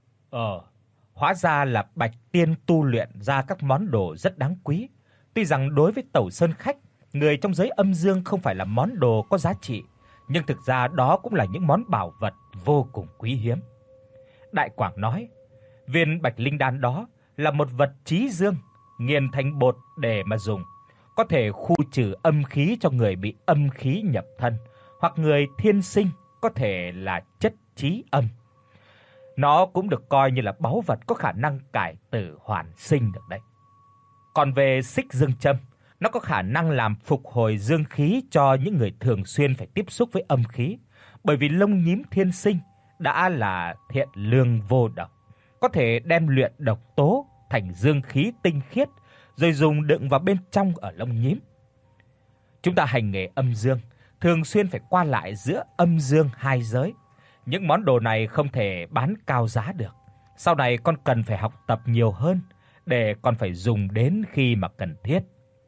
Hóa ra là Bạch Tiên tu luyện ra các món đồ rất đáng quý. Tuy rằng đối với Tẩu Sơn khách, người trong giới âm dương không phải là món đồ có giá trị, nhưng thực ra đó cũng là những món bảo vật vô cùng quý hiếm. Đại Quảng nói, viên Bạch Linh Đan đó là một vật trí dương, nghiền thành bột để mà dùng, có thể khu trừ âm khí cho người bị âm khí nhập thân, hoặc người thiên sinh có thể là chất trí âm. Nó cũng được coi như là báu vật có khả năng cải tử hoàn sinh được đấy. Còn về Xích Dương Châm, nó có khả năng làm phục hồi dương khí cho những người thường xuyên phải tiếp xúc với âm khí, bởi vì lông nhím thiên sinh đã là thiện lương vô độc, có thể đem luyện độc tố thành dương khí tinh khiết rồi dùng đựng vào bên trong ở lông nhím. Chúng ta hành nghề âm dương, thường xuyên phải qua lại giữa âm dương hai giới. Những món đồ này không thể bán cao giá được. Sau này con cần phải học tập nhiều hơn để con phải dùng đến khi mà cần thiết.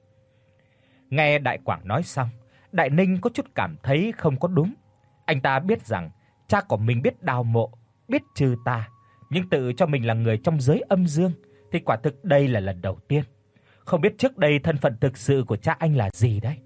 Nghe Đại Quảng nói xong, Đại Ninh có chút cảm thấy không có đúng. Anh ta biết rằng cha của mình biết đào mộ, biết trừ tà, nhưng tự cho mình là người trong giới âm dương thì quả thực đây là lần đầu tiên. Không biết trước đây thân phận thực sự của cha anh là gì đấy.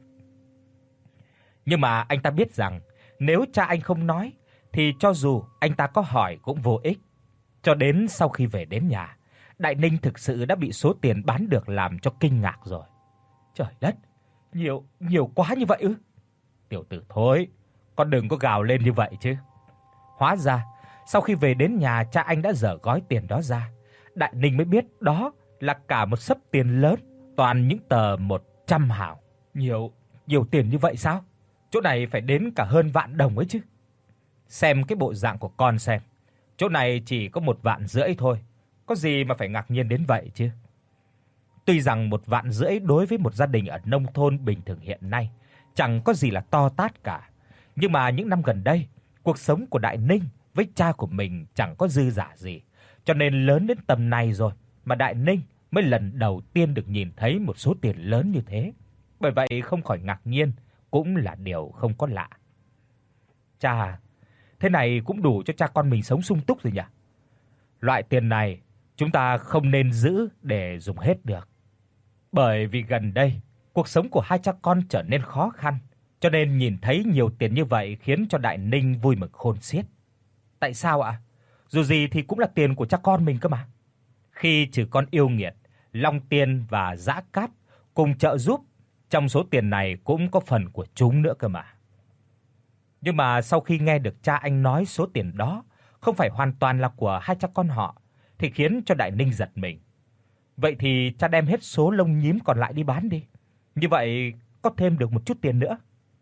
Nhưng mà anh ta biết rằng nếu cha anh không nói thì cho dù anh ta có hỏi cũng vô ích. Cho đến sau khi về đến nhà, Đại Ninh thực sự đã bị số tiền bán được làm cho kinh ngạc rồi. Trời đất, nhiều quá như vậy ư? Tiểu tử thôi, con đừng có gào lên như vậy chứ. Hóa ra, sau khi về đến nhà, cha anh đã dở gói tiền đó ra. Đại Ninh mới biết đó là cả một xấp tiền lớn, toàn những tờ 100 hào. Nhiều tiền như vậy sao? Chỗ này phải đến cả hơn vạn đồng ấy chứ. Xem cái bộ dạng của con xem. Chỗ này chỉ có 1,5 vạn thôi, có gì mà phải ngạc nhiên đến vậy chứ. Tuy rằng 1,5 vạn đối với một gia đình ở nông thôn bình thường hiện nay chẳng có gì là to tát cả, nhưng mà những năm gần đây, cuộc sống của Đại Ninh với cha của mình chẳng có dư dả gì, cho nên lớn đến tầm này rồi mà Đại Ninh mới lần đầu tiên được nhìn thấy một số tiền lớn như thế. Bởi vậy không khỏi ngạc nhiên, cũng là điều không có lạ. Cha, thế này cũng đủ cho cha con mình sống sung túc rồi nhỉ? Loại tiền này chúng ta không nên giữ để dùng hết được. Bởi vì gần đây, cuộc sống của hai cha con trở nên khó khăn, cho nên nhìn thấy nhiều tiền như vậy khiến cho Đại Ninh vui mừng khôn xiết. Tại sao ạ? Dù gì thì cũng là tiền của cha con mình cơ mà. Khi trừ con yêu nghiệt, Long Tiên và Dã Cát cùng trợ giúp, trong số tiền này cũng có phần của chúng nữa cơ mà. Nhưng mà sau khi nghe được cha anh nói số tiền đó không phải hoàn toàn là của hai cha con họ thì khiến cho Đại Ninh giật mình. Vậy thì cha đem hết số lông nhím còn lại đi bán đi. Như vậy có thêm được một chút tiền nữa.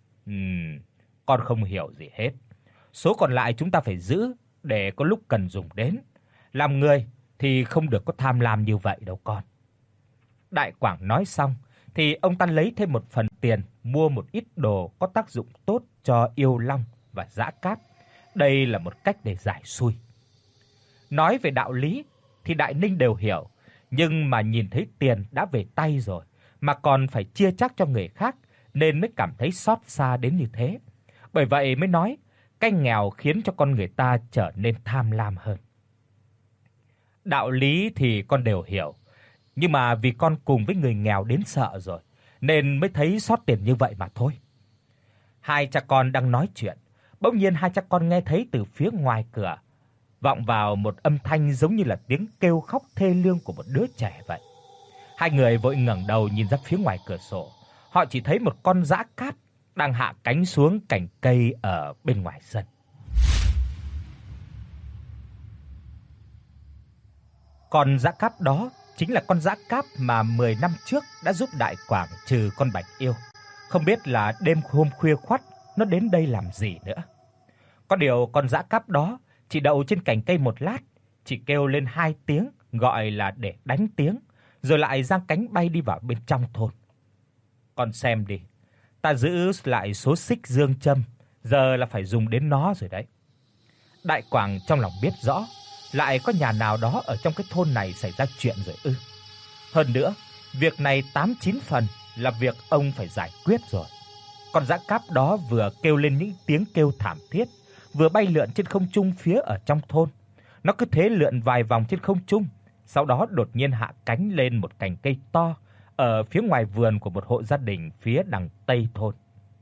Con không hiểu gì hết. Số còn lại chúng ta phải giữ để có lúc cần dùng đến. Làm người thì không được có tham lam như vậy đâu con. Đại Quảng nói xong thì ông ta lấy thêm một phần tiền mua một ít đồ có tác dụng tốt cho Yêu Long và Dã Cát. Đây là một cách để giải xui. Nói về đạo lý thì Đại Ninh đều hiểu, nhưng mà nhìn thấy tiền đã về tay rồi mà còn phải chia chác cho người khác nên mới cảm thấy xót xa đến như thế. Bởi vậy mới nói, cái nghèo khiến cho con người ta trở nên tham lam hơn. Đạo lý thì con đều hiểu, nhưng mà vì con cùng với người nghèo đến sợ rồi nên mới thấy xót tiền như vậy mà thôi. Hai cha con đang nói chuyện, bỗng nhiên hai cha con nghe thấy từ phía ngoài cửa vọng vào một âm thanh giống như là tiếng kêu khóc thê lương của một đứa trẻ vậy. Hai người vội ngẩng đầu nhìn ra phía ngoài cửa sổ, họ chỉ thấy một con dã cáp đang hạ cánh xuống cành cây ở bên ngoài sân. Con dã cáp đó chính là con dã cáp mà 10 năm trước đã giúp Đại Quảng trừ con Bạch Yêu. Không biết là đêm hôm khuya khoắt nó đến đây làm gì nữa. Có điều con dã cáp đó chỉ đậu trên cành cây một lát, chỉ kêu lên 2 tiếng gọi là để đánh tiếng, rồi lại giang cánh bay đi vào bên trong thôn. Con xem đi, ta giữ lại số xích dương châm, giờ là phải dùng đến nó rồi đấy. Đại Quảng trong lòng biết rõ, lại có nhà nào đó ở trong cái thôn này xảy ra chuyện rồi ư? Hơn nữa, việc này 8-9 phần là việc ông phải giải quyết rồi. Con dã cáp đó vừa kêu lên những tiếng kêu thảm thiết, vừa bay lượn trên không trung phía ở trong thôn. Nó cứ thế lượn vài vòng trên không trung, sau đó đột nhiên hạ cánh lên một cành cây to ở phía ngoài vườn của một hộ gia đình phía đằng tây thôn.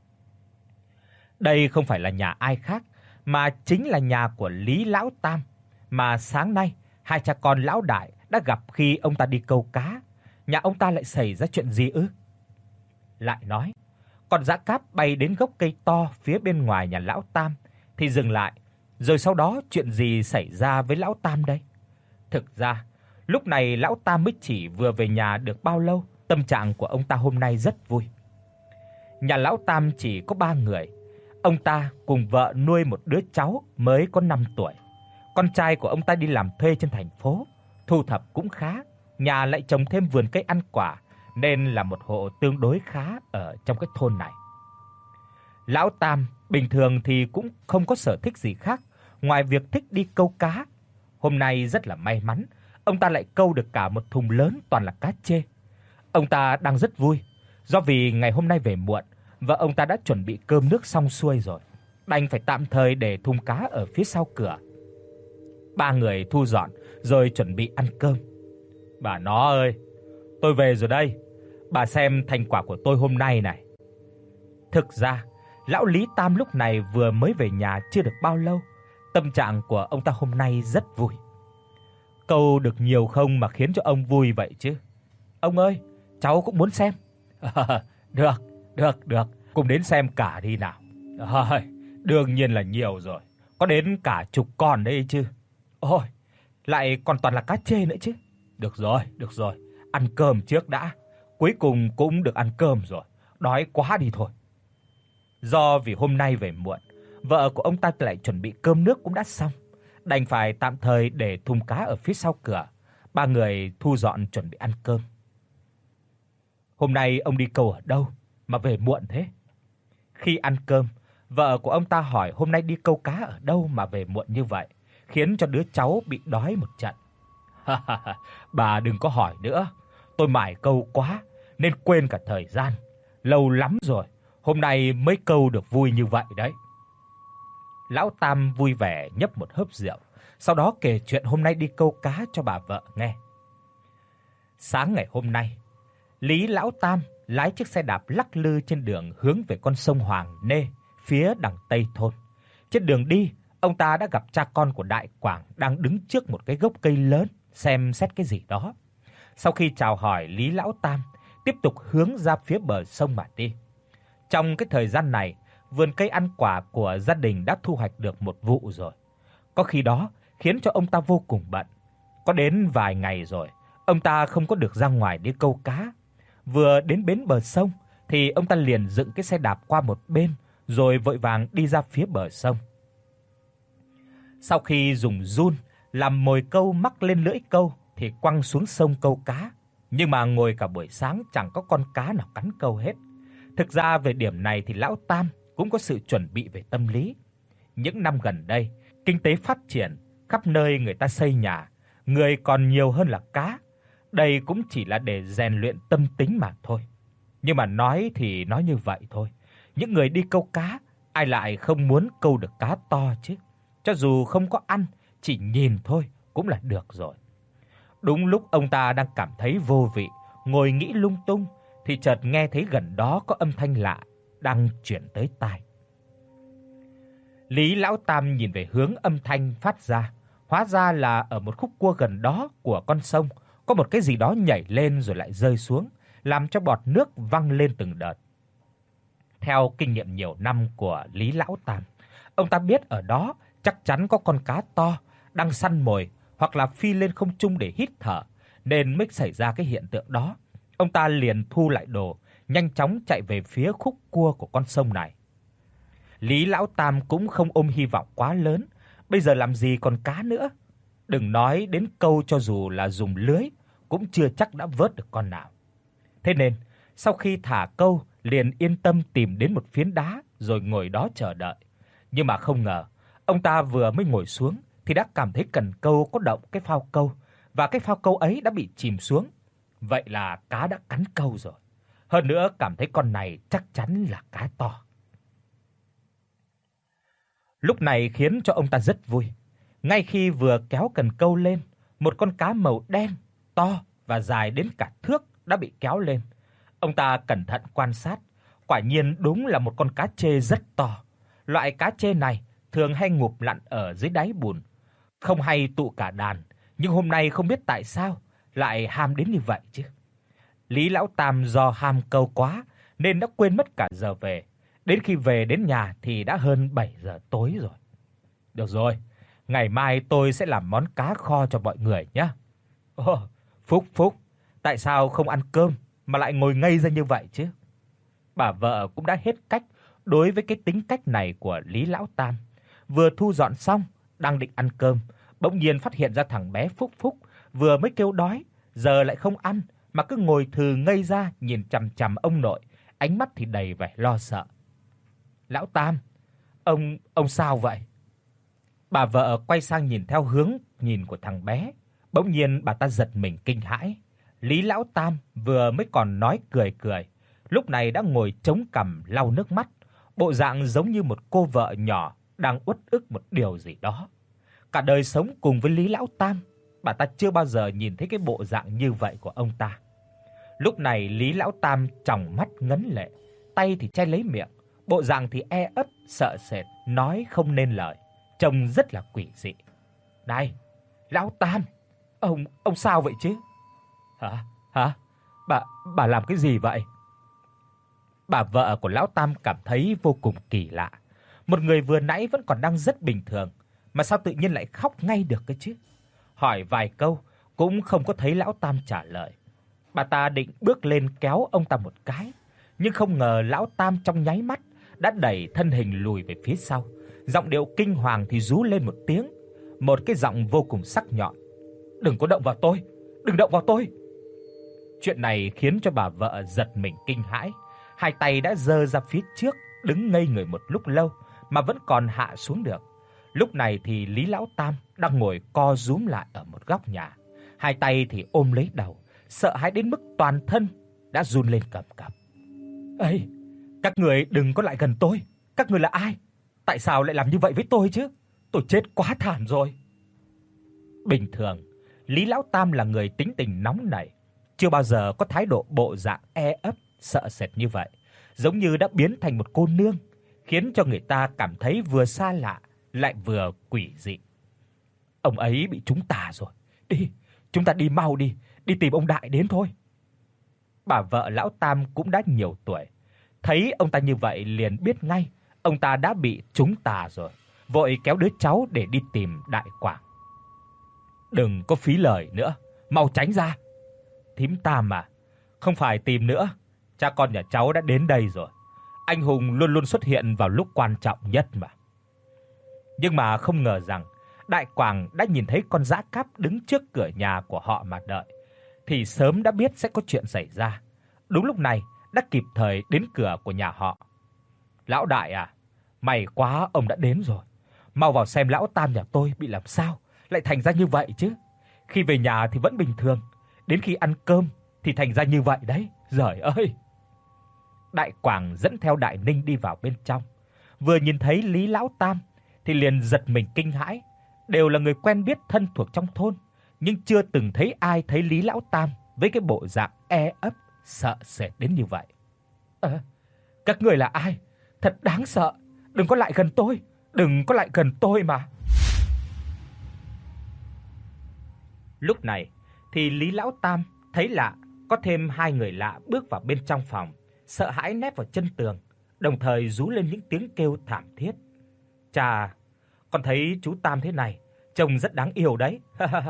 Đây không phải là nhà ai khác, mà chính là nhà của Lý Lão Tam, mà sáng nay hai cha con lão Đại đã gặp khi ông ta đi câu cá. Nhà ông ta lại xảy ra chuyện gì ư? Lại nói, con dã cáp bay đến gốc cây to phía bên ngoài nhà lão Tam thì dừng lại, rồi sau đó chuyện gì xảy ra với lão Tam đây? Thực ra, lúc này lão Tam mới chỉ vừa về nhà được bao lâu, tâm trạng của ông ta hôm nay rất vui. Nhà lão Tam chỉ có 3 người. Ông ta cùng vợ nuôi một đứa cháu mới có 5 tuổi. Con trai của ông ta đi làm thuê trên thành phố, thu nhập cũng khá, nhà lại trồng thêm vườn cây ăn quả nên là một hộ tương đối khá ở trong cái thôn này. Lão Tam bình thường thì cũng không có sở thích gì khác ngoài việc thích đi câu cá. Hôm nay rất là may mắn, ông ta lại câu được cả một thùng lớn toàn là cá trê. Ông ta đang rất vui, do vì ngày hôm nay về muộn và ông ta đã chuẩn bị cơm nước xong xuôi rồi, đành phải tạm thời để thùng cá ở phía sau cửa. 3 người thu dọn rồi chuẩn bị ăn cơm. Bà nó ơi, tôi về rồi đây. Bà xem thành quả của tôi hôm nay này. Thực ra, lão Lý Tam lúc này vừa mới về nhà chưa được bao lâu, tâm trạng của ông ta hôm nay rất vui. Câu được nhiều không mà khiến cho ông vui vậy chứ? Ông ơi, cháu cũng muốn xem. Được, cùng đến xem cả đi nào. Đương nhiên là nhiều rồi, có đến cả chục con đấy chứ. Ôi, lại còn toàn là cá trê nữa chứ. Được rồi, ăn cơm trước đã. Cuối cùng cũng được ăn cơm rồi, đói quá đi thôi. Do vì hôm nay về muộn, vợ của ông ta lại chuẩn bị cơm nước cũng đã xong, đành phải tạm thời để thùng cá ở phía sau cửa. 3 người thu dọn chuẩn bị ăn cơm. Hôm nay ông đi câu ở đâu mà về muộn thế? Khi ăn cơm, vợ của ông ta hỏi hôm nay đi câu cá ở đâu mà về muộn như vậy, khiến cho đứa cháu bị đói một trận. Bà đừng có hỏi nữa, tôi mải câu quá nên quên cả thời gian. Lâu lắm rồi, hôm nay mới câu được vui như vậy đấy. Lão Tam vui vẻ nhấp một hớp rượu, sau đó kể chuyện hôm nay đi câu cá cho bà vợ nghe. Sáng ngày hôm nay, Lý Lão Tam lái chiếc xe đạp lắc lư trên đường hướng về con sông Hoàng Nê phía đằng tây thôn. Trên đường đi, ông ta đã gặp cha con của Đại Quảng đang đứng trước một cái gốc cây lớn xem xét cái gì đó. Sau khi chào hỏi, Lý Lão Tam tiếp tục hướng ra phía bờ sông mà đi. Trong cái thời gian này, vườn cây ăn quả của gia đình đã thu hoạch được một vụ rồi. Có khi đó khiến cho ông ta vô cùng bận. Có đến vài ngày rồi, ông ta không có được ra ngoài đi câu cá. Vừa đến bến bờ sông thì ông ta liền dựng cái xe đạp qua một bên rồi vội vàng đi ra phía bờ sông. Sau khi dùng giun làm mồi câu mắc lên lưỡi câu thì quăng xuống sông câu cá, nhưng mà ngồi cả buổi sáng chẳng có con cá nào cắn câu hết. Thực ra về điểm này thì lão Tam cũng có sự chuẩn bị về tâm lý. Những năm gần đây, kinh tế phát triển khắp nơi người ta xây nhà, người còn nhiều hơn là cá. Đây cũng chỉ là để rèn luyện tâm tính mà thôi. Nhưng mà nói thì nói như vậy thôi. Những người đi câu cá, ai lại không muốn câu được cá to chứ? Cho dù không có ăn, chỉ nhìn thôi cũng là được rồi. Đúng lúc ông ta đang cảm thấy vô vị, ngồi nghĩ lung tung thì chợt nghe thấy gần đó có âm thanh lạ đang truyền tới tai. Lý Lão Tam nhìn về hướng âm thanh phát ra, hóa ra là ở một khúc cua gần đó của con sông, có một cái gì đó nhảy lên rồi lại rơi xuống, làm cho bọt nước văng lên từng đợt. Theo kinh nghiệm nhiều năm của Lý Lão Tam, ông ta biết ở đó chắc chắn có con cá to đang săn mồi hoặc là phi lên không trung để hít thở, nên mới xảy ra cái hiện tượng đó. Ông ta liền thu lại đồ, nhanh chóng chạy về phía khúc cua của con sông này. Lý Lão Tam cũng không ôm hy vọng quá lớn, bây giờ làm gì còn cá nữa. Đừng nói đến câu, cho dù là dùng lưới cũng chưa chắc đã vớt được con nào. Thế nên, sau khi thả câu, liền yên tâm tìm đến một phiến đá rồi ngồi đó chờ đợi. Nhưng mà không ngờ, ông ta vừa mới ngồi xuống thì đã cảm thấy cần câu có động cái phao câu, và cái phao câu ấy đã bị chìm xuống. Vậy là cá đã cắn câu rồi. Hơn nữa cảm thấy con này chắc chắn là cá to. Lúc này khiến cho ông ta rất vui. Ngay khi vừa kéo cần câu lên, một con cá màu đen, to và dài đến cả thước đã bị kéo lên. Ông ta cẩn thận quan sát, quả nhiên đúng là một con cá trê rất to. Loại cá trê này thường hay ngụp lặn ở dưới đáy bùn, không hay tụ cả đàn, nhưng hôm nay không biết tại sao lại ham đến như vậy chứ. Lý Lão Tam do ham câu quá nên đã quên mất cả giờ về. Đến khi về đến nhà thì đã hơn 7 giờ tối rồi. Được rồi, ngày mai tôi sẽ làm món cá kho cho mọi người nhé. Ồ, Phúc, tại sao không ăn cơm mà lại ngồi ngây ra như vậy chứ? Bà vợ cũng đã hết cách đối với cái tính cách này của Lý Lão Tam. Vừa thu dọn xong, đang định ăn cơm, bỗng nhiên phát hiện ra thằng bé Phúc vừa mới kêu đói, giờ lại không ăn mà cứ ngồi thừ ngây ra nhìn chằm chằm ông nội, ánh mắt thì đầy vẻ lo sợ. Lão Tam, ông sao vậy? Bà vợ quay sang nhìn theo hướng nhìn của thằng bé, bỗng nhiên bà ta giật mình kinh hãi. Lý Lão Tam vừa mới còn nói cười, lúc này đã ngồi chống cằm lau nước mắt, bộ dạng giống như một cô vợ nhỏ đang uất ức một điều gì đó. Cả đời sống cùng với Lý Lão Tam, bà ta chưa bao giờ nhìn thấy cái bộ dạng như vậy của ông ta. Lúc này Lý Lão Tam tròng mắt ngấn lệ, tay thì che lấy miệng, bộ dạng thì e ấp sợ sệt, nói không nên lời, trông rất là quỷ dị. "Này, Lão Tam, ông sao vậy chứ?" Hả? Bà làm cái gì vậy?" Bà vợ của Lão Tam cảm thấy vô cùng kỳ lạ. Một người vừa nãy vẫn còn đang rất bình thường, mà sao tự nhiên lại khóc ngay được cơ chứ? Hỏi vài câu cũng không có thấy Lão Tam trả lời. Bà ta định bước lên kéo ông ta một cái, nhưng không ngờ Lão Tam trong nháy mắt đã đẩy thân hình lùi về phía sau, giọng điệu kinh hoàng thì rú lên một tiếng, một cái giọng vô cùng sắc nhọn. "Đừng có động vào tôi, đừng động vào tôi." Chuyện này khiến cho bà vợ giật mình kinh hãi, hai tay đã giơ ra phía trước, đứng ngây người một lúc lâu mà vẫn còn hạ xuống được. Lúc này thì Lý Lão Tam đang ngồi co rúm lại ở một góc nhà, hai tay thì ôm lấy đầu, sợ hãi đến mức toàn thân đã run lên cầm cập. "Ê, các người đừng có lại gần tôi, các người là ai? Tại sao lại làm như vậy với tôi chứ? Tôi chết quá thảm rồi." Bình thường, Lý Lão Tam là người tính tình nóng nảy, chưa bao giờ có thái độ bộ dạng e ấp sợ sệt như vậy, giống như đã biến thành một cô nương, khiến cho người ta cảm thấy vừa xa lạ lại vừa quỷ dị. "Ông ấy bị trúng tà rồi. Đi, chúng ta đi mau đi, đi tìm ông Đại đến thôi." Bà vợ Lão Tam cũng đã nhiều tuổi, thấy ông ta như vậy liền biết ngay ông ta đã bị trúng tà rồi, vội kéo đứa cháu để đi tìm Đại Quảng. "Đừng có phí lời nữa, mau tránh ra." "Thím Tam à, không phải tìm nữa, cha con nhà cháu đã đến đây rồi. Anh hùng luôn luôn xuất hiện vào lúc quan trọng nhất mà." Nhưng mà không ngờ rằng Đại Quảng đã nhìn thấy con dã cáp đứng trước cửa nhà của họ mà đợi, thì sớm đã biết sẽ có chuyện xảy ra. Đúng lúc này đã kịp thời đến cửa của nhà họ. "Lão Đại à, may quá ông đã đến rồi. Mau vào xem Lão Tam nhà tôi bị làm sao, lại thành ra như vậy chứ? Khi về nhà thì vẫn bình thường, đến khi ăn cơm thì thành ra như vậy đấy. Giời ơi. Đại Quảng dẫn theo Đại Ninh đi vào bên trong. Vừa nhìn thấy Lý lão tam thì liền giật mình kinh hãi, đều là người quen biết thân thuộc trong thôn, nhưng chưa từng thấy ai thấy Lý lão tam với cái bộ dạng e ấp, sợ sệt đến như vậy. Các ngươi là ai? Thật đáng sợ, đừng có lại gần tôi, đừng có lại gần tôi mà. Lúc này thì Lý lão tam thấy lạ, có thêm hai người lạ bước vào bên trong phòng, sợ hãi nép vào chân tường, đồng thời rú lên những tiếng kêu thảm thiết. "Chà, con thấy chú Tam thế này, trông rất đáng yêu đấy."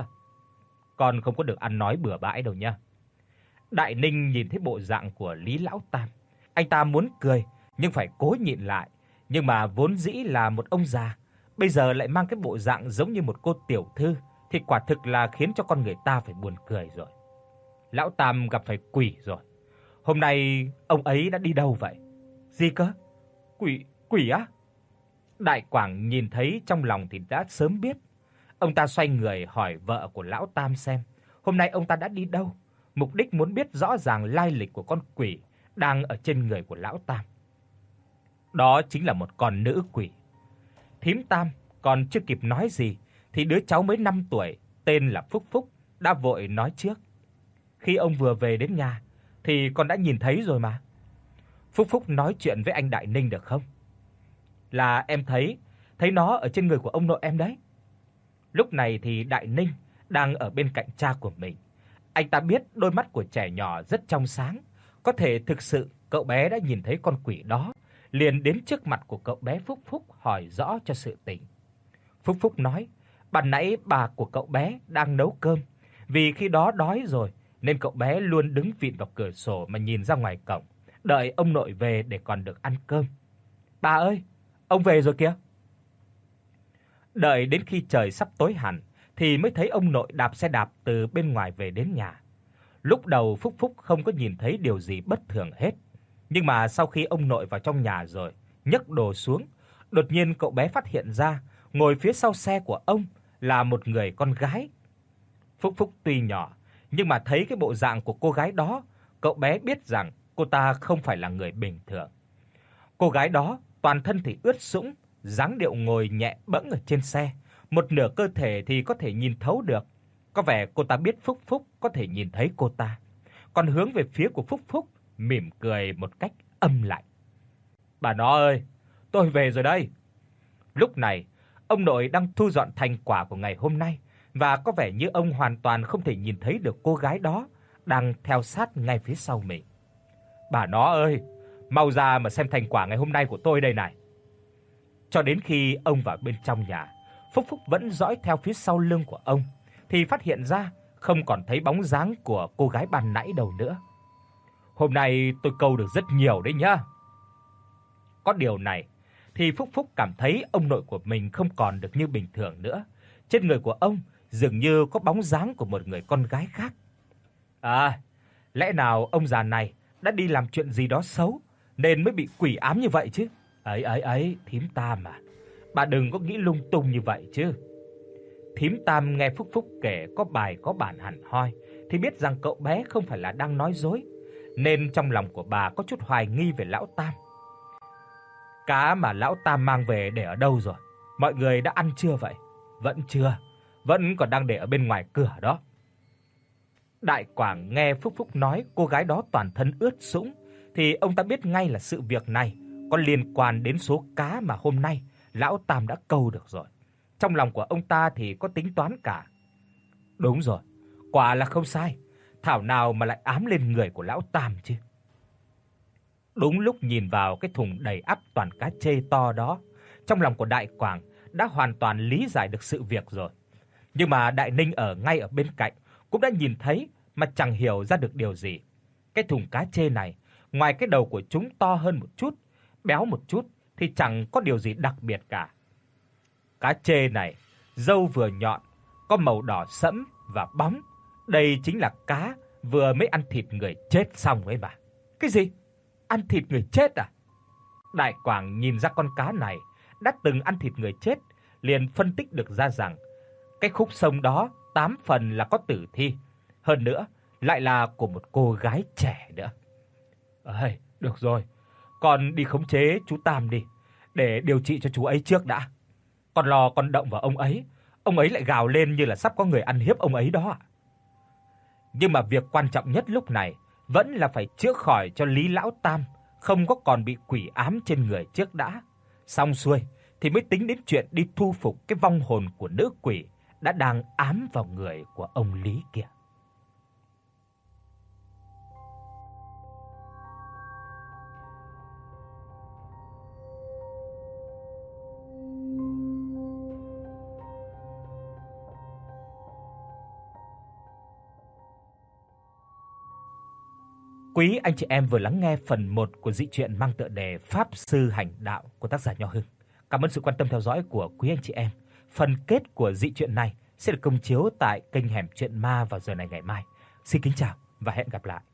"Con không có được ăn nói bừa bãi đâu nha." Đại Ninh nhìn thấy bộ dạng của Lý lão tam, anh ta muốn cười nhưng phải cố nhịn lại, nhưng mà vốn dĩ là một ông già, bây giờ lại mang cái bộ dạng giống như một cô tiểu thư thì quả thực là khiến cho con người ta phải buồn cười rồi. Lão Tam gặp phải quỷ rồi. Hôm nay ông ấy đã đi đâu vậy? Gì cơ? Quỷ á? Đại Quảng nhìn thấy trong lòng thì đã sớm biết. Ông ta xoay người hỏi vợ của lão Tam xem hôm nay ông ta đã đi đâu, mục đích muốn biết rõ ràng lai lịch của con quỷ đang ở trên người của lão Tam. Đó chính là một con nữ quỷ. Thím Tam còn chưa kịp nói gì thì đứa cháu mới 5 tuổi tên là Phúc Phúc đã vội nói trước. Khi ông vừa về đến nhà thì con đã nhìn thấy rồi mà. Phúc Phúc nói chuyện với anh Đại Ninh được không? Là em thấy nó ở trên người của ông nội em đấy. Lúc này thì Đại Ninh đang ở bên cạnh cha của mình. Anh ta biết đôi mắt của trẻ nhỏ rất trong sáng, có thể thực sự cậu bé đã nhìn thấy con quỷ đó, liền đến trước mặt của cậu bé Phúc Phúc hỏi rõ cho sự tình. Phúc Phúc nói, ban nãy bà của cậu bé đang nấu cơm, vì khi đó đói rồi nên cậu bé luôn đứng vịn vào cửa sổ mà nhìn ra ngoài cổng, đợi ông nội về để còn được ăn cơm. Bà ơi, ông về rồi kìa. Đợi đến khi trời sắp tối hẳn thì mới thấy ông nội đạp xe đạp từ bên ngoài về đến nhà. Lúc đầu Phúc Phúc không có nhìn thấy điều gì bất thường hết, nhưng mà sau khi ông nội vào trong nhà rồi, nhấc đồ xuống, đột nhiên cậu bé phát hiện ra ngồi phía sau xe của ông là một người con gái. Phúc Phúc tuy nhỏ, nhưng mà thấy cái bộ dạng của cô gái đó, cậu bé biết rằng cô ta không phải là người bình thường. Cô gái đó toàn thân thì ướt sũng, dáng điệu ngồi nhẹ bẫng ở trên xe, một nửa cơ thể thì có thể nhìn thấu được. Có vẻ cô ta biết Phúc Phúc có thể nhìn thấy cô ta, còn hướng về phía của Phúc Phúc, mỉm cười một cách âm lạnh. "Bà nó ơi, tôi về rồi đây." Lúc này, ông nội đang thu dọn thành quả của ngày hôm nay và có vẻ như ông hoàn toàn không thể nhìn thấy được cô gái đó đang theo sát ngay phía sau mình. "Bà nó ơi, mau ra mà xem thành quả ngày hôm nay của tôi đây này." Cho đến khi ông vào bên trong nhà, Phúc Phúc vẫn dõi theo phía sau lưng của ông thì phát hiện ra không còn thấy bóng dáng của cô gái ban nãy đâu nữa. "Hôm nay tôi câu được rất nhiều đấy nhá." Có điều này thì Phúc Phúc cảm thấy ông nội của mình không còn được như bình thường nữa. Trên người của ông dường như có bóng dáng của một người con gái khác. Lẽ nào ông già này đã đi làm chuyện gì đó xấu nên mới bị quỷ ám như vậy chứ? Ấy, thím Tam à, bà đừng có nghĩ lung tung như vậy chứ. Thím Tam nghe Phúc Phúc kể có bài có bản hẳn hoi thì biết rằng cậu bé không phải là đang nói dối, nên trong lòng của bà có chút hoài nghi về lão Tam. Cá mà lão Tam mang về để ở đâu rồi? Mọi người đã ăn chưa vậy? Vẫn chưa, vẫn còn đang để ở bên ngoài cửa đó. Đại Quảng nghe Phúc Phúc nói cô gái đó toàn thân ướt sũng thì ông ta biết ngay là sự việc này có liên quan đến số cá mà hôm nay lão Tam đã câu được rồi. Trong lòng của ông ta thì có tính toán cả. Đúng rồi, quả là không sai, thảo nào mà lại ám lên người của lão Tam chứ. Đúng lúc nhìn vào cái thùng đầy ắp toàn cá trê to đó, trong lòng của Đại Quảng đã hoàn toàn lý giải được sự việc rồi. Nhưng mà Đại Ninh ở ngay ở bên cạnh cũng đã nhìn thấy mà chẳng hiểu ra được điều gì. Cái thùng cá trê này, ngoài cái đầu của chúng to hơn một chút, béo một chút thì chẳng có điều gì đặc biệt cả. Cá trê này, râu vừa nhọn, có màu đỏ sẫm và bóng, đây chính là cá vừa mới ăn thịt người chết xong ấy mà. Cái gì? Ăn thịt người chết à? Đại Quảng nhìn ra con cá này đã từng ăn thịt người chết, liền phân tích được ra rằng Cái khúc sông đó 8 phần là có tử thi, hơn nữa lại là của một cô gái trẻ nữa. Ơi, được rồi, con đi khống chế chú Tam đi, để điều trị cho chú ấy trước đã. Con lo con động vào ông ấy lại gào lên như là sắp có người ăn hiếp ông ấy đó ạ. Nhưng mà việc quan trọng nhất lúc này vẫn là phải chữa khỏi cho Lý lão tam không có còn bị quỷ ám trên người trước đã. Xong xuôi thì mới tính đến chuyện đi thu phục cái vong hồn của nữ quỷ đã đang ám vào người của ông Lý kia. Quý anh chị em vừa lắng nghe phần 1 của dị truyện mang tựa đề Pháp sư hành đạo của tác giả Nho Hưng. Cảm ơn sự quan tâm theo dõi của quý anh chị em. Phần kết của dị truyện này sẽ được công chiếu tại kênh Hẻm Truyện Ma vào giờ này ngày mai. Xin kính chào và hẹn gặp lại.